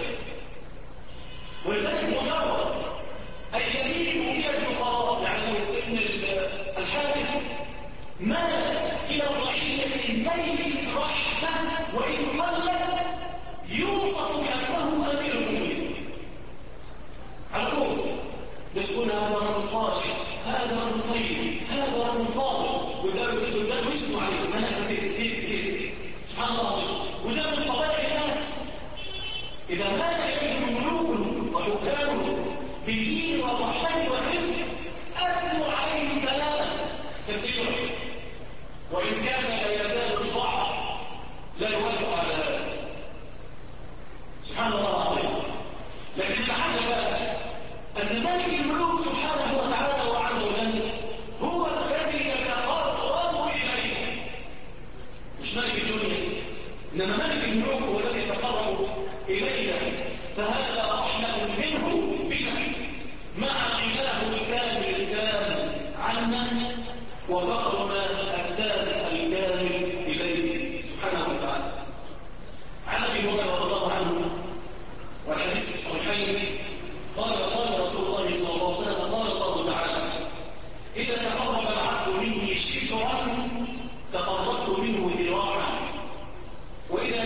ولذلك مجرد أن يميلوا إلى الفقراء، يعني إن الحاكم مال إلى الرعية ميل رحمة وإن قل يوصف بأنه أمير المؤمنين على طول. يقول هذا رجل صالح، هذا رجل طيب، هذا رجل فاضل، وده يسمع عليه منك سبحان الله. وده من طبيعة الناس. إذا مات إليه الملوك وحكامه بالدين والرحمن والرفق أثنوا عليه كلاما كثيرا، وإن كان لا يزال الضعف لا يوافق على هذا. سبحان الله العظيم. لكن العجب أن ملك الملوك سبحانه وتعالى وعز وجل هو الذي يتقرب إليه، مش ملك الدنيا، إنما ملك الملوك هو الذي يتقرب إلينا. فهذا رحمة منه بنا مع غناه الكامل التام عنا وفقرنا التام الكامل إليه سبحانه وتعالى. عن أبي هريرة رضي الله عنه والحديث في الصحيحين قال رسول الله صلى الله عليه وسلم: قال الله تعالى: إذا تقرب العبد مني شبرا تقربت منه ذراعا، وإذا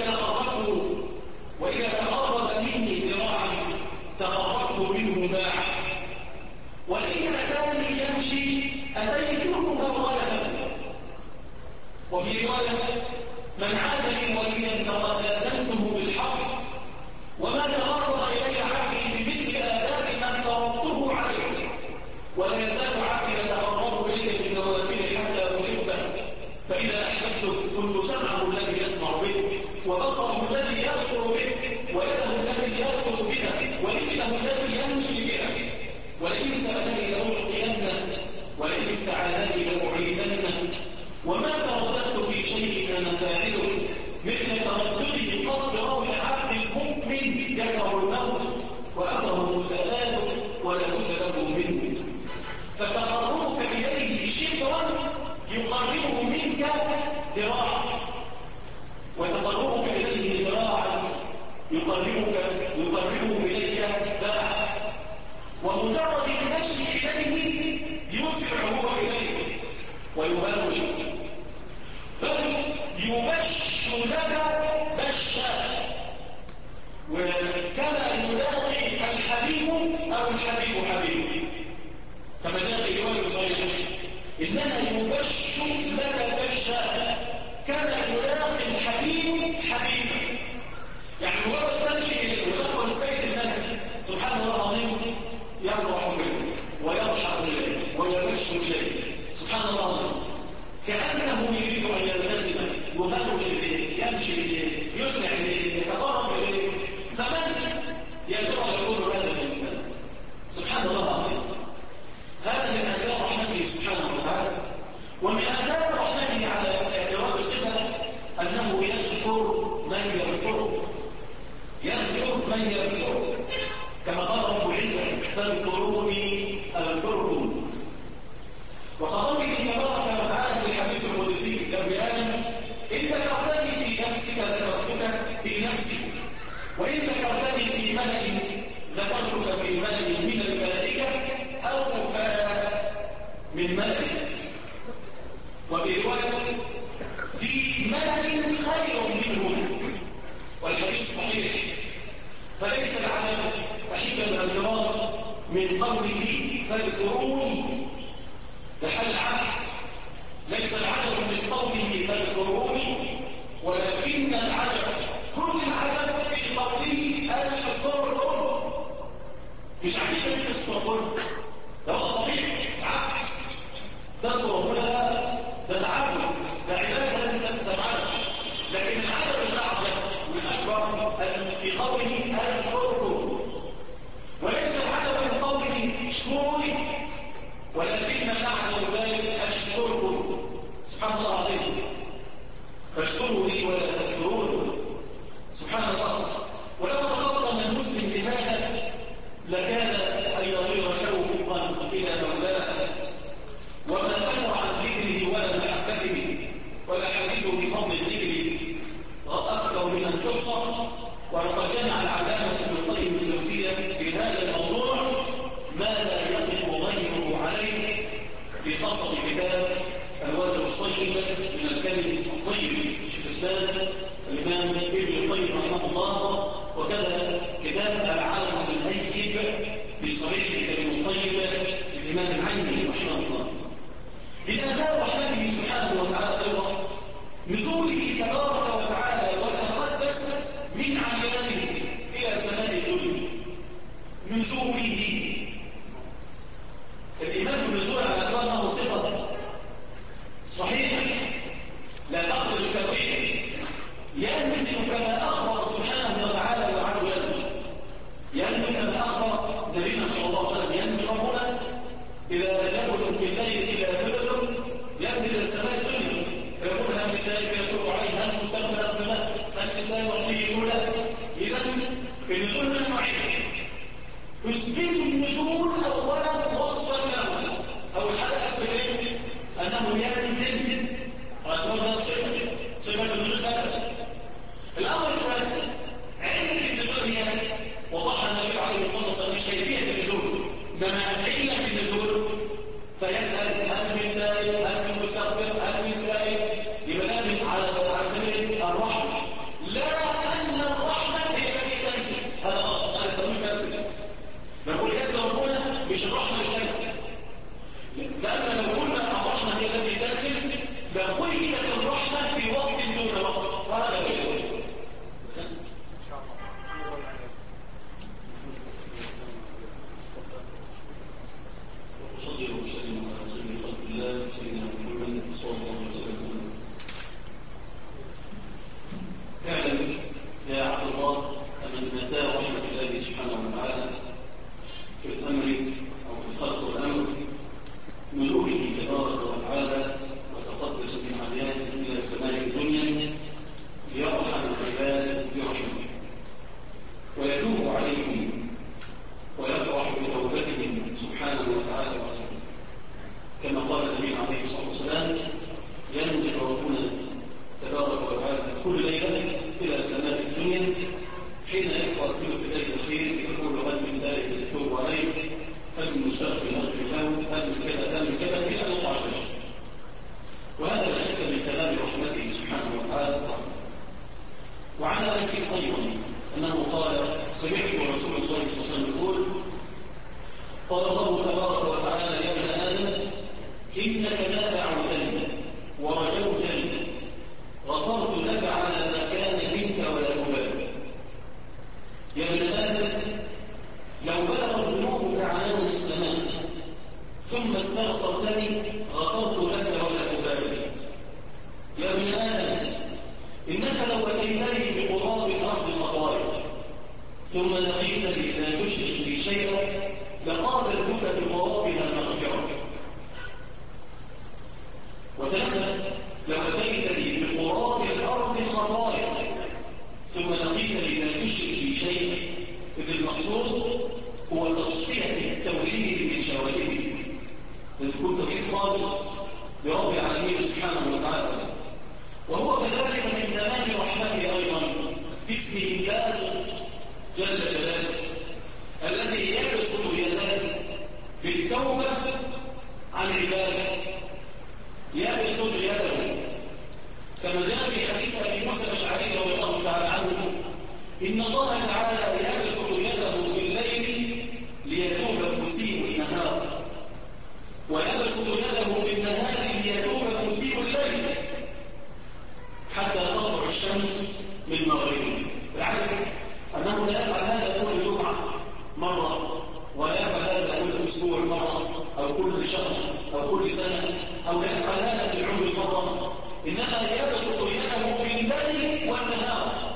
تقرب مني ذراعا تقربت منه باعا، وإن أتاني يمشي أتيته هرولة. وفي رواية: من عاد لي وليا فقد آذنته بالحق، وما تقرب إلي عبدي بمثل آداب من فرضته عليه، ولا يزال عبدي يتقرب إلي بالنوافل حتى أحبه، فإذا أحببته كنت سمعه الذي يسمع به، وبصره الذي يبصر به، ويده التي يبطش بها، ورجله التي يمشي بها. ولئن سألني لأعطينه، ولئن استعاذني لأعيذنه. وما ترددت في شيء أنا فاعله مثل ترددي قبل روح عبد المؤمن يكره الموت وأكره مساءاته ولا بد له منه، فتقربك إليه شبرا يقربه منك ذراعا، وتقربك إليه ذراعا يقربه إليك باعا، ومجرد المشي إليه يسرع هو إليه ويهرول، بل يبش لك بشا، وكما يلاقي الحبيب أو الحبيب حبيب، كما جاء في رواية صحيحة إنما يبش لك بشا كما يلاقي الحبيب حبيبا، يعني مجرد تمشي وتدخل البيت الملك سبحان الله العظيم يفرح به ويضحك إليه ويبش إليه سبحان الله العظيم، كأنه يريد أن يلتزم، يهرول إليه، يمشي إليه، يسرع إليه، يتقرب إليه، فمن يدعو يقول هذا الإنسان سبحان الله العظيم. هذا من آثار رحمته سبحانه وتعالى، ومن آثار رحمته على اعتراض الصفة أنه يذكر من يذكره، كما قال رب العزة فاذكروني أذكركم، وقوله تبارك وتعالى في الحديث القدسي يا ابن آدم إن ذكرتني في نفسك ذكرتك في نفسي، وإن ذكرتني في ملأ ذكرتك في ملأ من الملائكة أوفى من ملأ، وفي رواية في ملأ خير منه، والحديث صحيح. فليس العجب أحبة الكرام من قوله فاذكروني لحل العجب، ليس العجب من قوله فاذكروني، ولكن العجب كل العجب في قوله اذكركم، مش عجيب ان تذكركم، ده هو طبيعي عبد تذكر هنا، ده تعبد، ده عباده انت تتعبد، لكن العجب الاعجب والاكبر في قوله اذكركم، وليس العجب من قوله اشكروني، ولكن الاعجب ذلك اشكركم سبحان الله العظيم، فاشكروا لي ولا تكفرون سبحان الله. ولو تفضل المسلم بهذا لكان أن يطير شوقا إلى مولاه، وما ذكر عن ذكره ولا محبته ولا حديثه بفضل الذكر أكثر من أن تحصى. ولقد جمع العلامة ابن القيم الجوزية في هذا الموضوع ما لا يقف غيره عليه في فصل كتاب الواد الصيب من الكلم الطيب شيخ الإسلام الإمام ابن القيم رحمه الله، وكذا كتاب العالم الهيب في صريح الكلم الطيب للإمام العيني رحمه الله. من آثار رحمته سبحانه وتعالى أيضا نزوله تبارك وتعالى وتقدس من عيانه إلى سماء الدنيا، نزوله. الإيمان بالنزول على أكوانه صفة صحيحة لا تقبل التأويل، ينزل كما أخبر سبحانه وتعالى وعز وجل، ينزل كما أخبر نبينا صلى الله عليه وسلم، ينزل ربنا إذا يكن في الليل إلى ثلث ينزل إلى سماء الدنيا فيقول هل من ذلك يتوب عليه، هل مستغفر له، هل الإنسان يعطيه سهولة. إذا النزول من نوعين، يثبت النزول أولا وصفا له، أول حاجة أثبت أنه ينزل وأنه صفة النزول ثابتة. الأمر الثاني علة النزول هي وضحها النبي عليه الصلاة والسلام مش كيفية النزول، إنما علة النزول فيسأل هل من تائب، هل من مستغفر، هل من سائل، يبقى ده على سبيل الرحمة، لا أن الرحمة هي التي تنزل، هذا التأويل فاسد. نقول ينزل ربنا مش الرحمة اللي تنزل، لأن لو قلنا الرحمة هي التي تنزل لقيت الرحمة في وقت دون وقت، وهذا هو يقول وصلي وسلم على خير خلق الله سيدنا محمد صلى الله عليه وسلم. اعلم يا عبد الله أن من آثار رحمة الله سبحانه وتعالى في الأمر أو في الخلق والأمر نزوله تبارك وتعالى وتقدس من علياته إلى السماء الدنيا ليرحم العباد برحمته ويتوب عليهم ويفرح بتوبتهم كما قال النبي عليه الصلاة والسلام: ينزل ربنا تبارك وتعالى كل ليلة إلى سماء الدنيا حين يقرأ ثلث الليل الأخير يقول: هل من ذلك يتوب عليه؟ هل من مستغفر يغفر له؟ هل من كذا؟ هل من كذا؟ إلى أن يقع الفجر. وهذا لا شك من كلام رحمته سبحانه وتعالى. وعن أنس أيضا أنه قال: سمعت رسول الله صلى الله عليه وسلم يقول: قال الله تبارك وتعالى: يا ابن آدم إنك ما دعوتني ورجوتني غفرت لك على ما كان منك ولا أبالي. يا ابن آدم لو بلغت ذنوبك عنان السماء ثم استغفرتني غفرت لك ولا أبالي. يا ابن آدم إنك لو أتيتني بقراب الأرض خطايا ثم لقيتني لا تشرك بي شيئا لقابلتك بقرابها مغفرة. وتنبه لو أتيتني بقراب الأرض خطايا ثم لقيتني لا تشرك بي شيئا، إذ المقصود هو تصفية التوحيد من شوائبه، إذ كنت توحيد خالص لرب العالمين سبحانه وتعالى. وهو كذلك من تمام رحمته أيضا في اسمه الباسط جل جلاله الذي يبسط يديه بالتوبة عن عباده، يبسط يده كما جاء في حديث أبي موسى الأشعري رضي الله تعالى عنه: إن الله تعالى يبسط يده بالليل ليتوب مسيء النهار، ويبسط يده بالنهار ليتوب مسيء الليل حتى تطلع الشمس من مغربه. العجب أنه لا يفعل هذا كل جمعة مرة، ولا يفعل هذا كل أسبوع مرة، أو كل شهر، أو كل سنة، أو لا يفعل هذا في العمر مرة، إنما يبسط يده بالليل والنهار.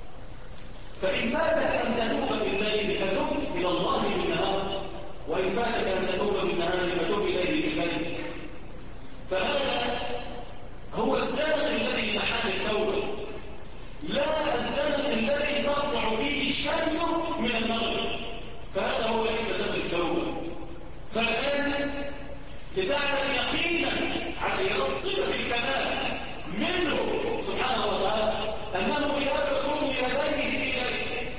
فإن فاتك أن تتوب بالليل فتوب إلى الله بالنهار، وإن فاتك أن تتوب بالنهار فتوب إليه بالليل. فهذا هو الزمن الذي محل التوبة، لا الزمن الذي تطلع فيه الشمس من المغرب، فهذا هو ليس زمن التوبة. فالآن لتعلم يقينا على صفة الكمال منه سبحانه وتعالى أنه يبسط يديه إليك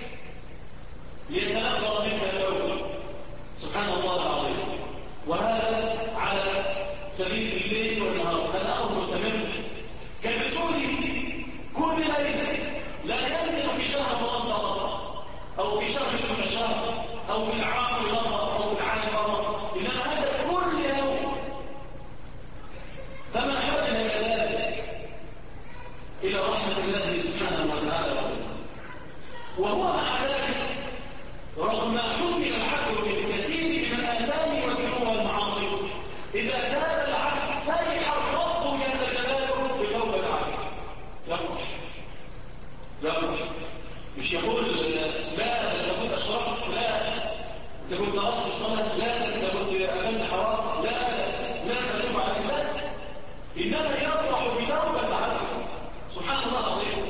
ليتلقى منك التوبة سبحان الله العظيم. وهذا على سبيل الليل والنهار، هذا أمر مستمر كالرسول كل ليلة، لا ينزل في شهر رمضان مرة، أو في شهر من الشهر، أو في العام مرة، أو في العام مرة، إنما هذا كل يوم. فما حاجنا إلى ذلك، إلى رحمة الله سبحانه وتعالى. وهو مع ذلك رغم ما حمل العبد من كثير من الآثام والذنوب والمعاصي، إذا تاب العبد فرح الرب جل جلاله بتوبة العبد، يفرح. مش يقول لا انت كنت اشركت، لا انت كنت تركت الصلاه، لا انت كنت اكلت حرام، لا تتوب على الله، انما يفرح بتوبه العبد سبحان الله العظيم.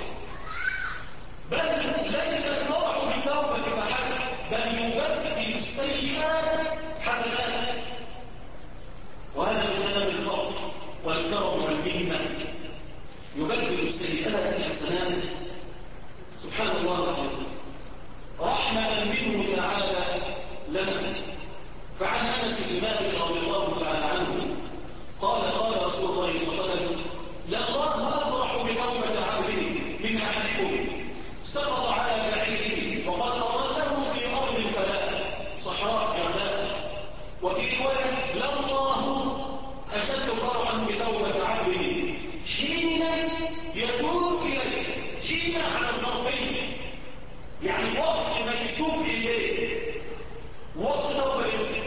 بل ليس الفرح بالتوبه فحسب، بل يبدل السيئات حسنات. وهذا من تمام الفضل والكرم والمنه، يبدل السيئات حسنات سبحان الله العظيم، رحمة منه تعالى لنا. فعن أنس بن مالك رضي الله تعالى عنه قال: قال رسول الله صلى الله عليه وسلم: لله أفرح بتوبة عبده من أحدكم سقط على بعيره فقد أضله في أرض الفلاح صحراء جرداء. وفي رواية: لله أشد فرحا بتوبة عبده حين يتوب إليه. حين على الظرفين، يعني وقت ما يتوب إليه، وقت توبة إليه،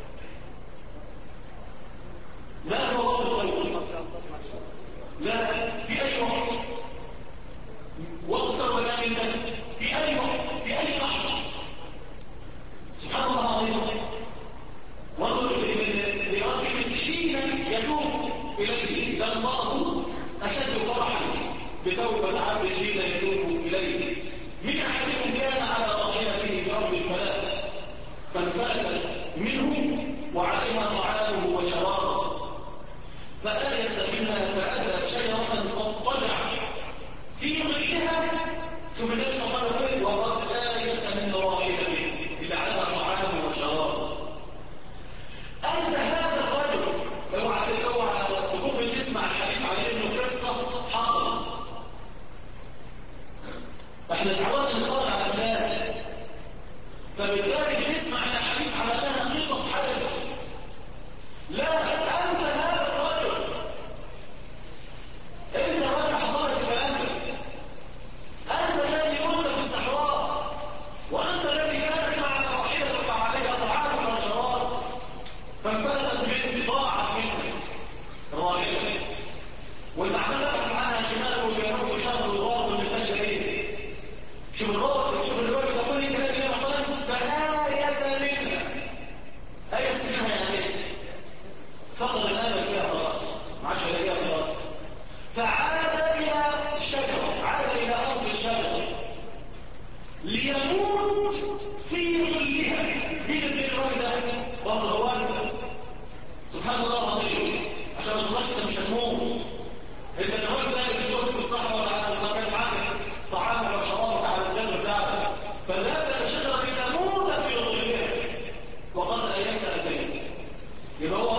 لا هو وقت توبة، لا في أي وقت، وقت توبة في أي وقت، في أي لحظة. سبحان الله العظيم. وانظر لرجل حين يتوب إليه، لله أشد فرحا بتوبة عبد حين يتوب إليه. من أحدكم كان على راحلته في أرض الفلاح فانفلت منه وعليها طعامه وشرابه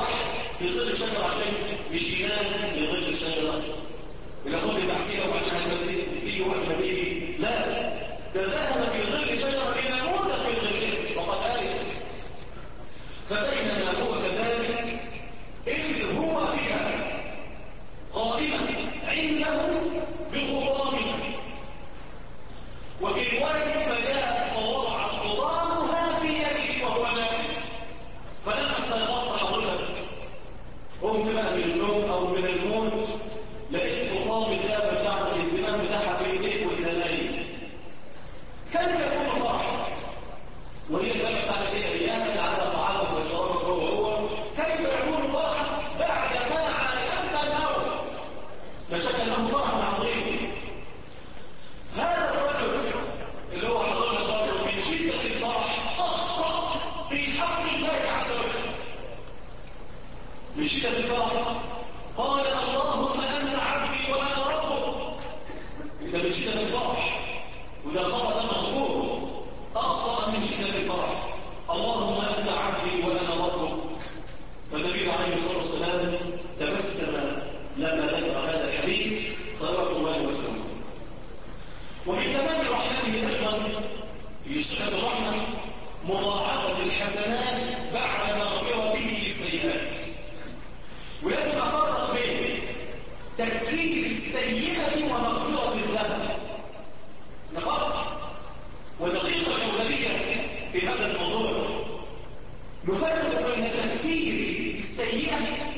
راح في ظل الشجرة عشان مش ينام في ظل الشجرة إلى قبل تحسينه وبعدين تيجي وقت تيجي، لا، ده ذهب في ظل شجرة ليموت في ظلها وقد آلت. فبينما هو كذلك إذ هو بها قائما عنده بخطامه، وفي رواية فجاء فوضع خطامها في يده وهو نائم. فلما استيقظت حضرتك قمت بقى من النوم أو من الموت، لقيت خطام الدابة بتاعت الازدمام بتاعها في ايديك وانت نايم، كيف يكون فرحك؟ وهي الدابة بتاعت ايه؟ ايامك على طعامك وشرابك هو كيف يكون فرحك بعد ما علمت الموت؟ لا شك انه فرح عظيم. هذا الرجل اللي هو حضرنا برضه من شدة الفرح أخطأ في حق الله عز وجل. من شدة الفرح قال اللهم أنت عبدي وأنا ربك. ده من شدة الفرح، وده خطأ مغفور. أخطأ من شدة الفرح، اللهم أنت عبدي وأنا ربك. فالنبي عليه الصلاة والسلام تبسم لما ذكر هذا الحديث صلوات الله وسلامه. ومن تمام رحمته أيضا في صفة الرحمة مضاعفة الحسنات بعد مغفرته للسيئات. ولازم أفرق بين تكفير السيئة ومغفرة الذنب، نفرق. ودقيقة أولية في هذا الموضوع، نفرق بين تكفير السيئة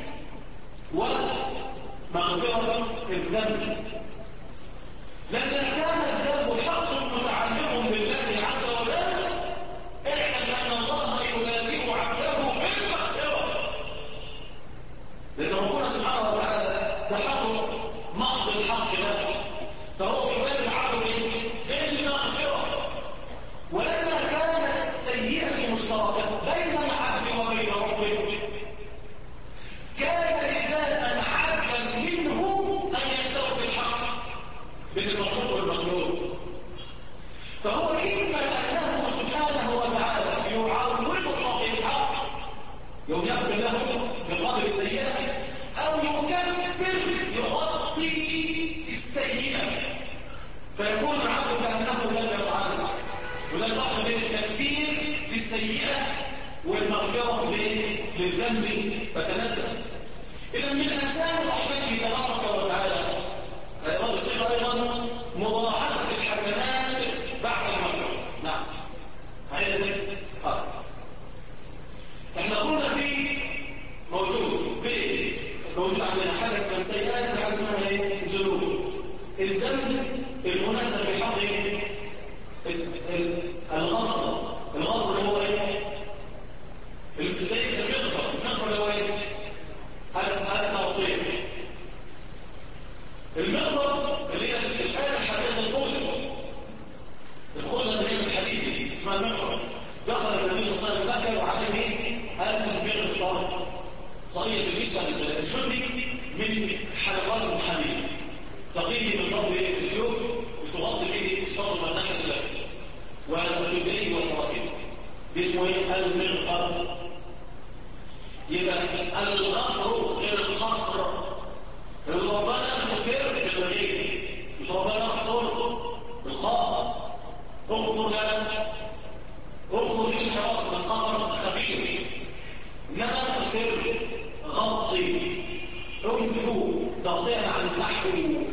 ومغفرة الذنب. لما كان الذنب حق متعلق بالله عز وجل، اعلم ان الله يبادر عبده بالمغفره. لان ربنا سبحانه وتعالى ده حق محض الحق له، فهو يبادر عبده بالمغفره. ولما كانت السيئه مشتركه بين العبد وبين ربه، كان لزاما عدلا منه ان يستوفي الحق بين المخلوق والمخلوق. فهو إما أنه سبحانه وتعالى يعوض صاحب الحق يوم يغفر له بقدر السيئة، أو يكفر يغطي السيئة فيكون العبد كأنه لم يفعله. وده الفرق بين التكفير للسيئة والمغفرة للذنب فتنبه. إذا من أسباب رحمته تبارك وتعالى أيضا مضاعفة الحسنات بعد المغفرة. نعم، هذا احنا قلنا في موجود عندنا حاجة اسمها السيئات وحاجة اسمها ايه؟ ذنوب. الذنب المناسب بحق ايه؟ الغفر اللي هو ايه؟ زي المغفر اللي هو ايه؟ التغفير. المغفر اللي هي الآلة الحديثة الخوذة اللي هي الحديد اسمها المغفر. دخل النبي صلى الله عليه وسلم وعليه ايه؟ المغفر، طريقة الجسم الجدي من حلقات الحديد تقيه من ضرب السيوف وتغطي به صدر مناحة الأكل وتبعيه وتراكبه. دي اسمه ايه؟ المغفر. يبقى الغفر غير الخفر. ربنا اغفر بالغير، مش ربنا اغفر بالخاطر. اغفر لنا، اغفر للحراس بالخطر خبير. انما اغفر غطي انفو تغطيها عن النحو.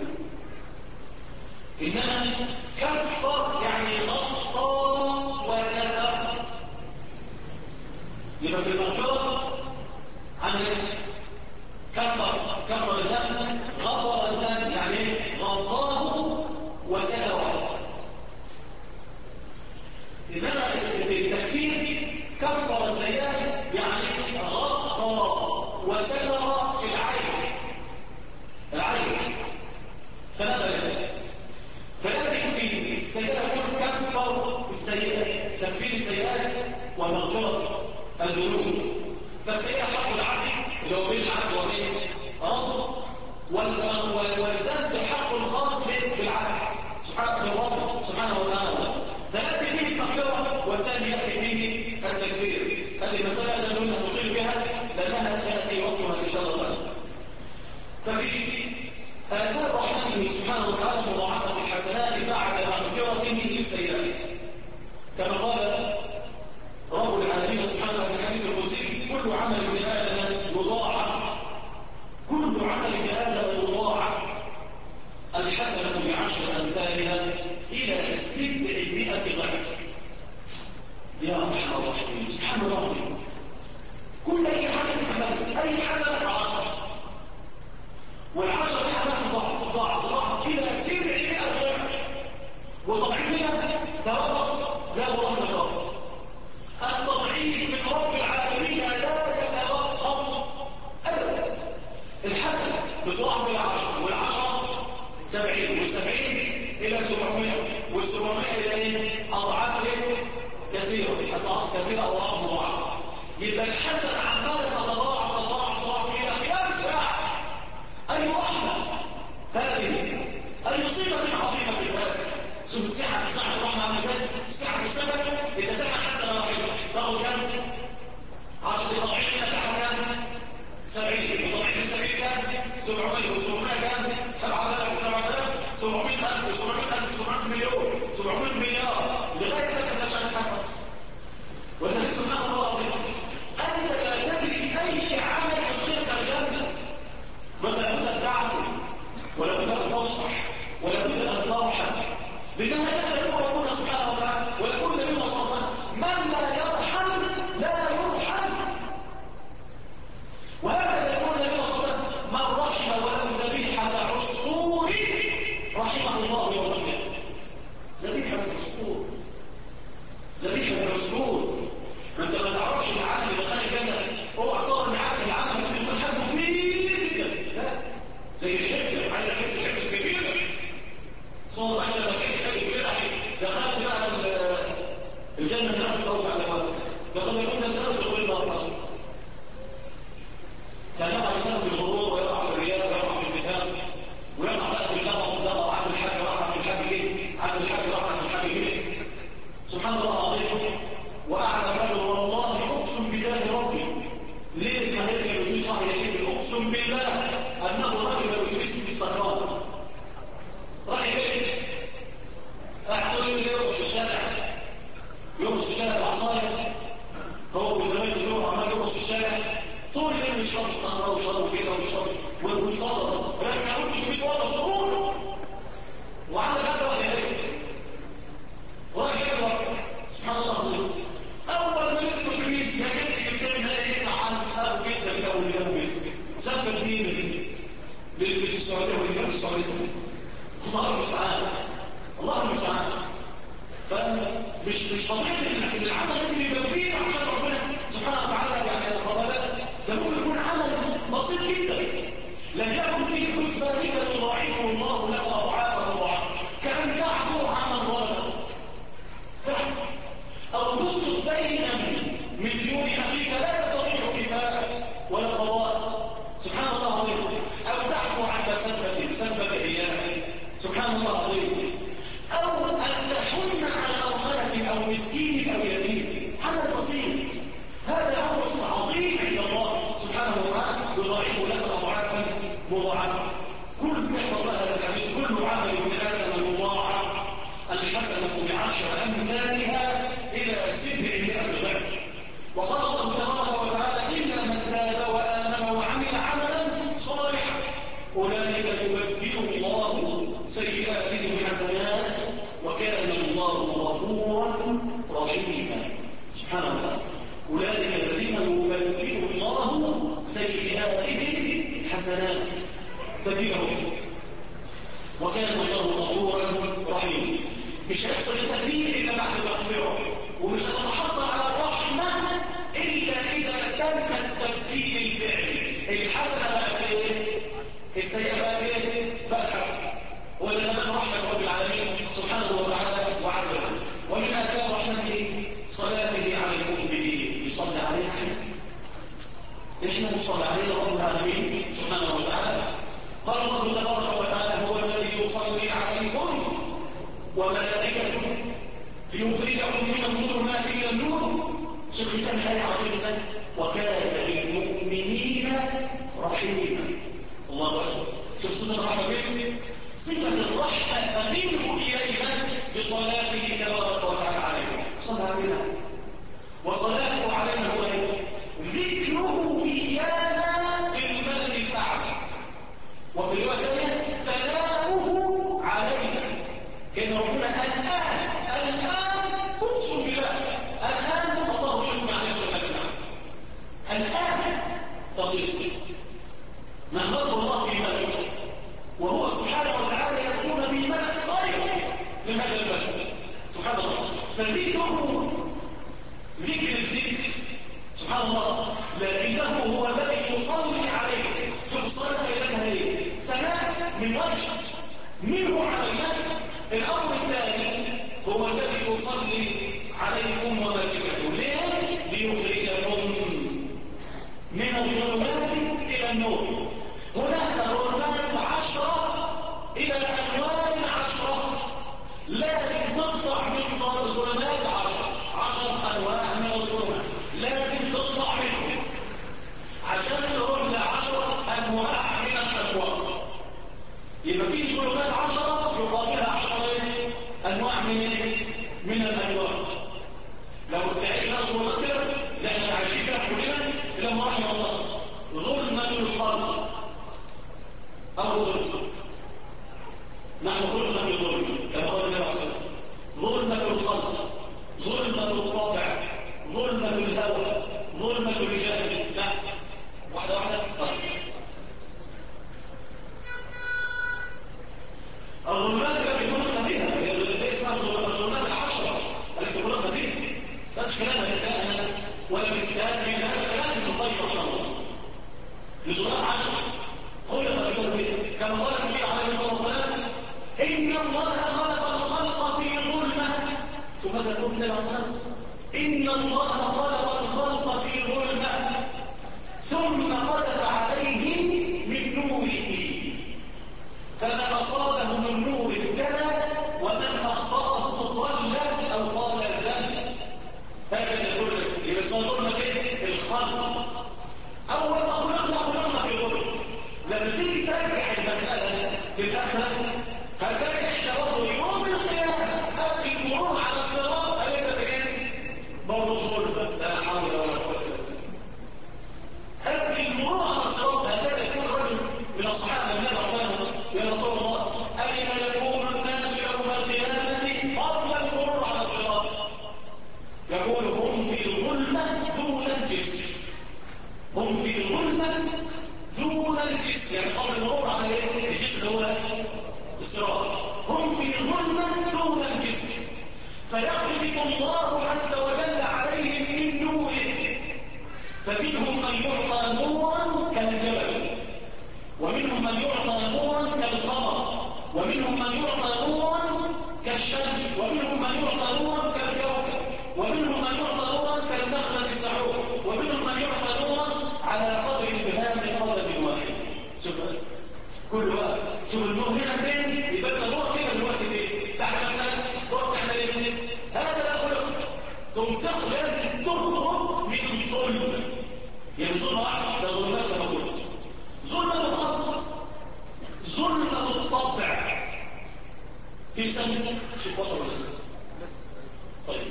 انما كفر يعني غطى وستر. يبقى في المغفرة عن كفر الذنب، غفر الذنب يعني غطاه وستره. إنما التكفير كفر السيئات يعني غطى وستر العين. فلكن في السيئة يقول كفر السيئة، تكفير السيئات ومغفرة الذنوب. فالسيئة حق العبد اللي هو بين العبد وبين ربه، والذنب حق الخاص بالعبد سبحانه وتعالى. ده يأتي فيه التغفرة والثاني يأتي فيه التكفير. هذه المسألة لا نريد أن نطيل بها لأنها شاء الله. ففي آثار رحمته سبحانه وتعالى مضاعفة الحسنات بعد مغفرته للسيئات، كما قال رب العالمين سبحانه في الحديث القدسي: كل عمل ابن آدم يضاعف، كل عمل ابن آدم يضاعف، الحسنة ب10 أمثالها إلى 600 ضعف. يا أرحم الراحمين، سبحان الله العظيم. كل أي حاجة تعملها، أي حسنة 10، وال10 دي عملها ضعف إلى 700 ضعف، وضعفها توقف لا والله توقف. التضعيف من رب العالمين لا يتوقف أبدا. الحسنة بتضاعف إلى 10، وال10 70، وال70 إلى 700، وال700 إلى إيه؟ أضعاف كثيرة، أضعاف كثيرة، أضعاف مضاعفة. يبقى الحسنة عمالة تضاعف إلى قيام الساعة. أي رحمة هذه، أي صفة عظيمة في الآخر. شوف ساعة الرحمة عاملة ازاي؟ ساعة السبب إذا تعمل حسنة واحدة تاخد كام؟ 10 ضعيف إلى تحت كام؟ 70، وضعيف 70 كام؟ 700، و700 كام؟ 7000، 700,000، 700 مليون، 700 مليار، لغاية ما تبقى شأن حقا. وذلك سبحان الله العظيم، أنت لا تدري أي عمل يدخلك الجنة، ولا بد أن تعفو، ولا بد أن تصفح، ولا بد أن ترحم، لأنها يدخل ربنا سبحانه وتعالى. ويقول النبي صلى الله عليه وسلم: من لا يرحم لا يرحم. وهكذا يقول النبي صلى الله عليه وسلم: من رحم ولو ذبيحة عصفور رحمه الله يوم القيامة. ذبيحة عصفور، ذبيحة عصفور. ما انت ما تعرفش العمل اللي دخل الجنة، اوعى تصور معاك العمل اللي يكون حجمه كبير جدا، لا، زي الحجة، عايز حجة كبيرة. صور واحد لما كان حجة كبيرة دخلت بقى الجنة اللي عمل توسع الأبواب، لقد يكون سبب دخول النار أصلا. كان يقع بسبب الغرور، ويقع في الرياء، ويقع في النفاق، ويقع بقى في اللغط عن الحج، وقع في الحج ايه؟ عن الحج وقع في الحج ايه؟ سبحان الله العظيم. وأعلم رجل والله أقسم بذات ربي، ليه ما يرجع الأتوبيس واحد يحب؟ أقسم بالله أنه رجل الأتوبيس في السكران، راح فين؟ قاعد يرقص في الشارع، يرقص في الشارع العصاية، هو وزمايله اليوم عمال يرقص في الشارع طول الليل، يشرب خمره وشرب كده ويشرب ويصدر، راجع الأتوبيس ورا سرور، وعمل حاجة واحد يحب، وراح يقرأ. سبحان الله العظيم. أول ما نزل الأتوبيس يا جدي يبتدي يقطع عن أبو جدا كده والجو جدا، سبب الدين اللي في السعودية واللي في السعودية. الله المستعان، الله المستعان. فمش طبيعي ان العمل لازم يبقى كبير عشان ربنا سبحانه وتعالى يعني القبلات. ده ممكن يكون عمل بسيط جدا لم يكن فيه حسبانية يضاعفه الله له أضعافا مضاعفة، كأن تعفو عن ظلم، تعفو أو تسقط دينا من ديون أخيك لا تستطيع كفاءة ولا قضاء، سبحان الله العظيم. أو تعفو عن سبب إياه، سبحان الله العظيم. أو أن تحن على أرملة أو مسكين أو يتيم، عمل بسيط، هذا عمل عظيم عند الله سبحانه وتعالى، يضاعف لك أضعافا مضاعفة. كل محور هذا الحديث: كل عمل ابن آدم يضاعف، الحسنة ب10 أمثالها إلى 700 ضعف. وقال الله تبارك وتعالى: إلا من تاب وآمن وعمل عملا صالحا أولئك يبدل الله سيئاتهم حسنات وكان الله غفورا رحيما. سبحان الله. أولئك الذين يبدل الله سيئاتهم حسنات، تبديلهم، وكان الله غفورا رحيما. مش هيحصل التبديل إلا بعد المغفرة، ومش هتتحصل على الرحمة إلا إذا تم التبديل الفعلي. الحسنة بقت إيه؟ السيئة بقت إيه؟ بقت حسنة. ولله رحمة رب العالمين سبحانه وتعالى وعز وجل. ومن آثار رحمته صلاته على المؤمنين، يصلي علينا إحنا نصلي علينا رب العالمين سبحانه وتعالى. قال الله تبارك وتعالى: هو الذي يصلي عليكم وملائكته ليخرجكم من الظلمات إلى النور. شوف كتاب الآية عظيمة: وكان للمؤمنين رحيما. الله أكبر. شوف صفة الرحمة فين؟ صفة الرحمة أمينه إليها بصلاته تبارك وتعالى عليها. صلى علينا وصلاته علينا هو ذكره إيانا بالمثل الأعلى، وفي الوقت ثناؤه علينا. كان ربنا الآن أقسم بالله الآن الله يسمع علينا الآن تصيص ما خلق الله في ملك، وهو سبحانه وتعالى يكون في ملك خير من هذا الملك سبحان الله. فذكره ذكر الذكر سبحان الله، لكنه هو الذي يصلي عليه. شوف الصلاة إليها ايه؟ سلام من وجه منه علينا. الأمر الثاني هو الذي يصلي عليكم وملائكته. ليه؟ ليخرجكم من الظلمات إلى النور. هناك ظلمات 10 إلى أنوار 10، لازم تطلع من الظلمات 10 أنواع من الظلمات، لازم تطلع منهم عشان تروح ل10 أنواع من الأنوار. يبقى في ظلمات 10 يقابلها 10 أنواع من الأنوار. لو تعيش ظلمات كده لأننا عايشين فيها كلنا إلا ما رحم الله. ظلمة الخلق أو ظلمة، نحن خلقنا في ظلمة كما قال النبي عليه الصلاة والسلام. ظلمة الخلق، ظلمة الطبع، ظلمة الهوى، ظلمة الرجال. لا واحدة واحدة. الظلمات التي خلقنا فيها هي اسمها الظلمات 10 التي خلقنا فيها. لا كلام بالكلام ولا بالكلام من هذا الكلام من الله رحمه الله. الظلمات 10 خلق رسول الله كما قال النبي عليه الصلاة والسلام: إن الله خلق الخلق في ظلمة. شوف ماذا يقول النبي عليه الصلاة والسلام: إن الله خلق الخلق في ظلمة ثم قذف عليهم من نوره، فمن أصابه من نور اهتدى ومن أخطأه ضل أو قال الذنب. هكذا يقول يبقى اسمها ظلمة ايه؟ الخلق. أول ما خلقنا في ظلم. لما تيجي ترجع المسألة في الآخرة هتلاقي احنا برضه يوم القيامة قبل المرور على الصراط هلقى بإيه؟ برضه ظلمة. لا حول ولا قوة إلا بالله. قبل المرور على الصراط هتلاقي يكون رجل من الصحابة النبي صلى الله عليه وسلم: يا رسول الله أين يكون الناس يوم القيامة قبل المرور على الصراط؟ يقول: هم في ظلمة دون الجسر. هم في ظلمة دون الجسر، يعني قبل المرور على الجسر هو الصراط. هم في ظلمة دون الجسر، فيقذف الله عز وجل عليهم من نوره، فمنهم من يعطى نورا كالجبل، ومنهم من يعطى نورا كالقمر، ومنهم من يعطى نورا كالشمس، ومنهم من يعطى نورا كالكوكب، ومنهم من يعطى نورا كالنخلة السحور، ومنهم من يعطى نورا على قدر البهام قدم واحد. شوف كل واحد، شوف النور هنا فين؟ يبقى نور كده دلوقتي فين؟ تحت مثلا نور تعمل ايه؟ هذا خلق. ثم لازم تخرج من الظلم. يعني ظلمة واحدة، ده ظلمات كما قلت. ظلمة الخلق، ظلمة الطبع. في سنة شوف وصل ولا لسه؟ طيب.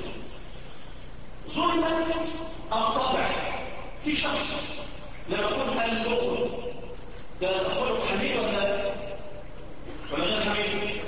ظلمة الطبع في شخص لما قلت البخل ده خلق حميد ولا غير حميد؟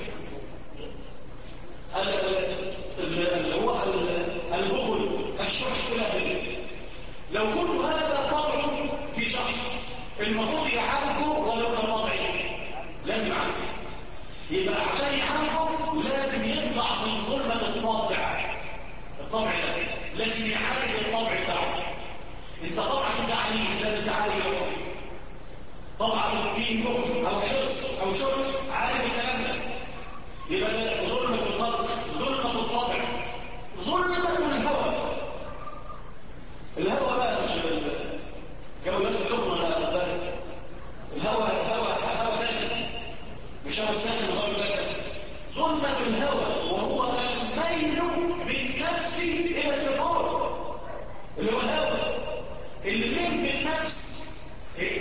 اللي هو البخل، الشح الى لو قلت هذا طبع في شخص المفروض يعالجه ولو طبيعي لازم يعالجه. يبقى عشان يعالجه لازم يطلع من ظلمة الطبع. الطبع ده لازم يعالج الطبع بتاعه. انت طبعا انت عنيف لازم تعالج الطبع. طبعا في نفس او حرص او شر عالج الكلام ده. يبقى ده ظلمة الخلق، ظلمة الطبع، ظلمة الهوى. الهوى بقى مش جولات السخنة ولا بارد. الهوى داخل مش هو ساخن وهو داخل. ظلمة الهوى وهو الميل بالنفس إلى الشرور، اللي هو الهوى اللي من بالنفس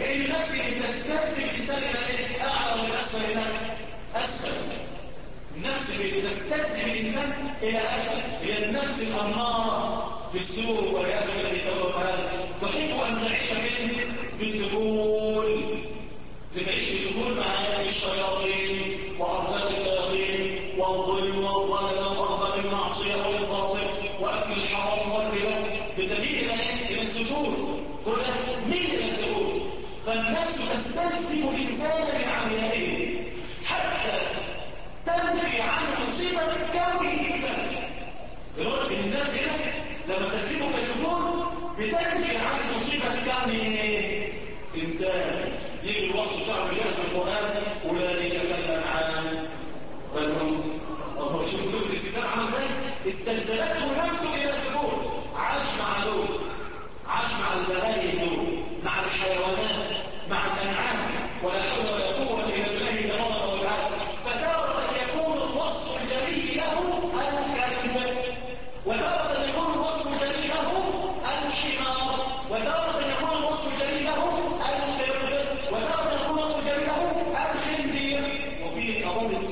لأن النفس بتستلزم الإنسان إلى أعلى والأسفل إلى أسفل. النفس بتستلزم الإنسان إلى أسفل، هي النفس الأمارة بالسوء والعياذ بالله تعالى. تحب أن تعيش في السجون، بتعيش في سجون مع الشياطين وأرباب الشياطين والظلم والظلم وأرباب المعصية والباطل وأكل الحرام والربا، بتميل إلى السجون، كلها ميل إلى السجون. فالنفس تستلزم الإنسان من عميائه حتى تنفي عن مصيبة كونه إنسان. دلوقتي الناس هنا لما تسيبه في السجون بتنفي عن مصيبة كونه إنسان. يجي الوصف بتاع الرجال في القرآن أولئك كالأنعام بل هم أضل. شوفوا الاستثناء عامل ازاي؟ استلزمته نفسه إلى السجون، عاش مع دول، عاش مع البهائم دول، مع الحيوانات، مع الأنعام، ولا حول ولا قوة إلا بالله تبارك وتعالى. فتارة يكون الوصف الجلي له الكلب، وتارة يكون الوصف الجلي له الحمار، وتارة يكون الوصف الجلي له القرد، وتارة يكون الوصف الجلي له الخنزير. وفي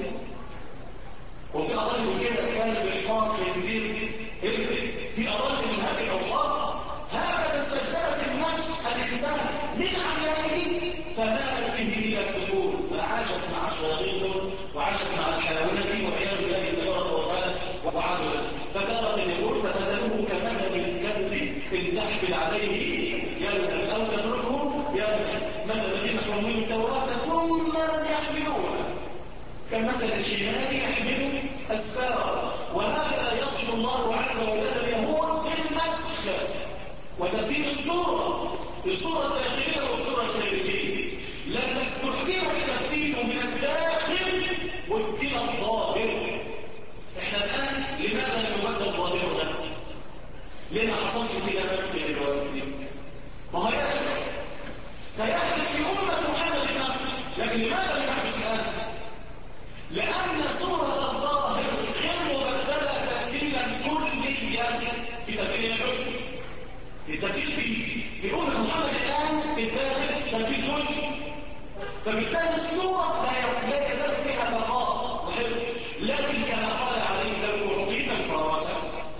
أضل كده كان بإحقاق خنزير إبري، في أضل من هذه الأوصاف. هكذا استلزمت النفس الإنسان من عميائه فمالت به إلى السجون، فعاشت مع الشياطين وعاشت مع الحيوانات والعياذ بالله تبارك وتعالى وعزلا. فتارة يقول فمثله كمثل الكلب إن تحمل عليه يلهث أو تتركه يلهث. مثل الذين حملوا التوراة ثم لم يحملوها كمثل الحمار يحمل السار. وهذا يصف الله عز وجل اليهود بالمسخ وتبديل الصورة الداخلية والصورة الخارجية. لما استحكم التبديل من الداخل وابتل الظاهر. احنا الآن لماذا نبدل ظاهرنا؟ ليه ما حصلش كده بس دلوقتي؟ ما هي سيحدث في أمة محمد نفسه، لكن لماذا لم يحدث الآن؟ لأن صورة الظاهر غير مبدلة تبديلا كليا في تبديل الحسن. التبديل بيقول محمد الآن الداخل تبديل حسن، فبالتالي الصورة لا يزال فيها بقاء وحلو. لكن كما قال عليه لو أعطيت الفراسة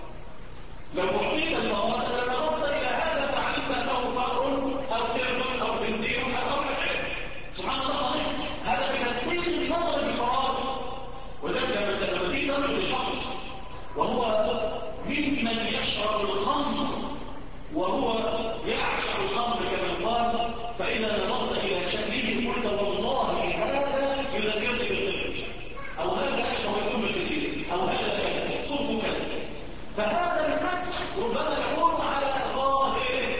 لنظرت إلى هذا فعلمت أنه فقر أو قرد أو خنزير أو فعل. سبحان الله، هذا بتدقيق النظر بالفراسة. وذلك لما تيجي تنظر لشخص وهو ممن يشرب الخمر وهو يعشق الخمر كما قال، فإذا نظرت إلى شكله قلت والله هذا يذكرني بالقرد، أو هذا أشبه يكون بالخنزير، أو هذا كذا صوته كذا. فهذا المسح ربما يكون على ظاهره.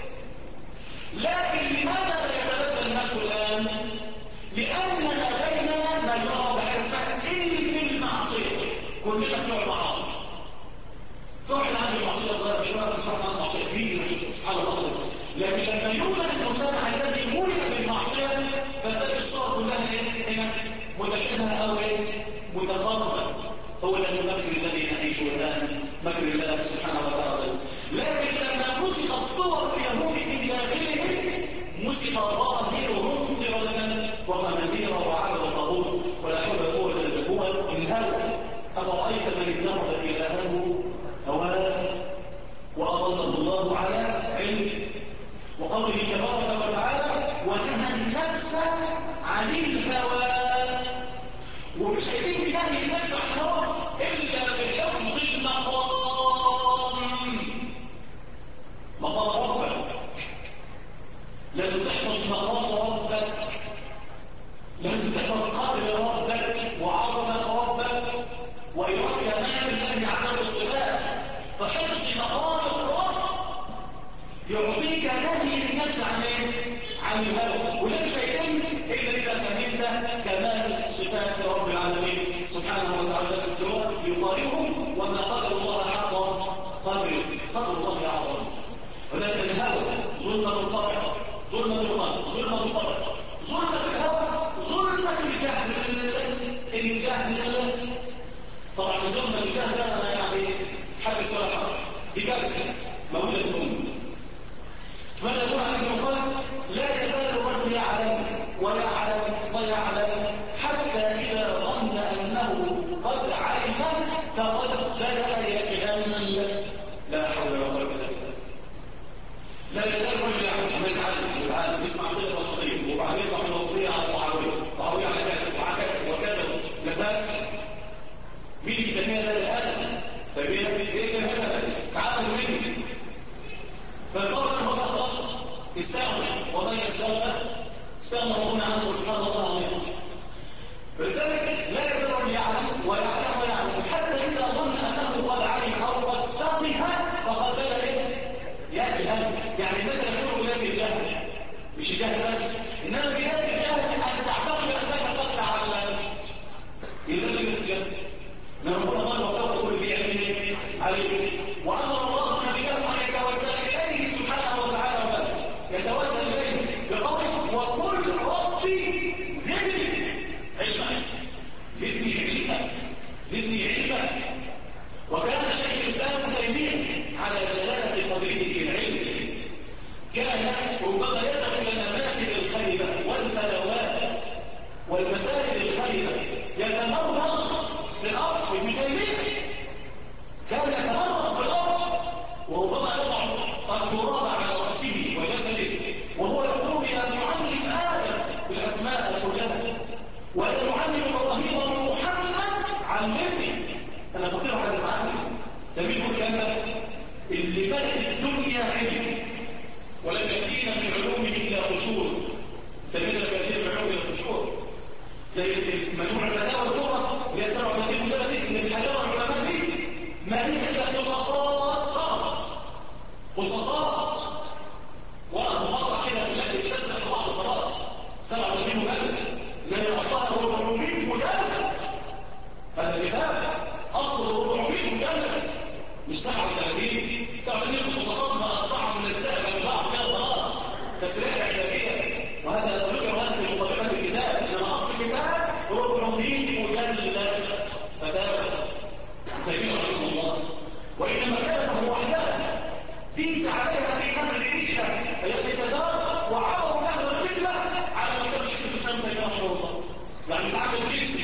لكن لماذا لا يتبدل المسح الآن؟ لأننا بيننا ما يرى بحسن في المعصية. كلنا بنوع معاصي، فاحنا عندنا معصية صغيرة شوية، فاحنا عندنا معصية كبيرة على الأرض. لكن لما يوجد المجتمع الذي ملئ بالمعصية فتجد الصور كلها هنا متشابهة أو متقاربة. هو ده المكر الذي نعيشه الآن، مكر الله سبحانه وتعالى. لكن لما مسخت صور اليهود من داخلهم مسخ ظاهرهم قردة وخنازير وعبد وطاغوت ولا حول ولا قوة إلا بالله. الهوى أفرأيت من اتخذ إلهه هواه وأضله الله على علم. وقوله تبارك وتعالى ونهى النفس عن الهوى. ومش هيتم نهي النفس عن الهوى إلا بحفظ مقام ربك. لازم تحفظ مقام ربك، لازم تحفظ قدر ربك وعظمة ربك وإدراك كمال الله عز وجل. فحفظ مقام الرب يعطيك نهي النفس عن الهوى. وده مش هيتم إلا إذا فهمت كمال صفات رب العالمين سبحانه وتعالى اللي هو يقاربه وما قدر الله حق قدره. قدر الله أعظم. وذلك الهوى ظلمة الطبع، ظلمة الخلق، ظلمة الطبع، ظلمة الهوى، ظلمة الجهل. طبعا ظلمة الجهل أنا يعني حدث ولا حرج، دي كارثة موجودة الأمة. ماذا يقول عن ابن القيم؟ لا يزال الرجل وبعدين يطلع من الوصفيه على معاويه على كذا وعكذا وكذا. بس مين اللي بيسميها ده الادب؟ فاهمين ايه هذا؟ تعامل مني. فالفرق هو خلاص استغنى ومن استغنى ربنا عنه سبحانه وتعالى. فلذلك لا يزال ان يعلم ويعلم حتى اذا ظن انه قد علم او قد فقه فقد بدا يجهل. يعني مثلا يقول ولاد الجهل مش الجهل بس، انما بلاد الجهل ان تعتقد انك قد تعلمت. يبقى الجهل ما ربنا قال وفوق كل ذي علم عليه. وامر الله نبيه ان يتوسل اليه سبحانه وتعالى وبارك يتوسل اليه بقوله وقل ربي زدني علما. زدني علما. وكان شيخ الاسلام ابن تيميه على جلاله قدره في العلم كان ربما يذهب الى الاماكن الخيبه والفلوات والمساجد الخيبه يتمرغ في الارض. ابن تيميه كان يتمرغ في الارض وربما يضع التراب على راسه وجسده وهو يقول يا معلم ادم بالاسماء كلها ويا معلم ابراهيم ومحمد علمني. انا فقير على التعلم. ده مين يقول كده؟ اللي بدات الدنيا علم ولم ياتينا من علومه الا قشور. فماذا لم ياتينا من علومه الا قشور؟ زي مجموعه الفتاوى الكبرى اللي هي 37 مجلد من الحجاره العلماء دي ما هي الا قصصات قصصات ومقاطع كده التي تنزل في بعض القراءات 37 مجلد من اصلها 400 مجلد. هذا الكتاب اصله 400 مجلد مش 37 قصصات ما اطبعها من الذهب من بعض كده خلاص تفريع علاجيه. وهذا ذكر هذا في مقدمه الكتاب انما اصل الكتاب 400 مجلد فتاوى تبين رحمه الله. وانما كتبه وحدها ديس عليها في نهر ريشه التي تدار وعبروا نهر الفتنه على كتاب الشيخ الاسلام تيميه رحمه الله. يعني تعمل جنسي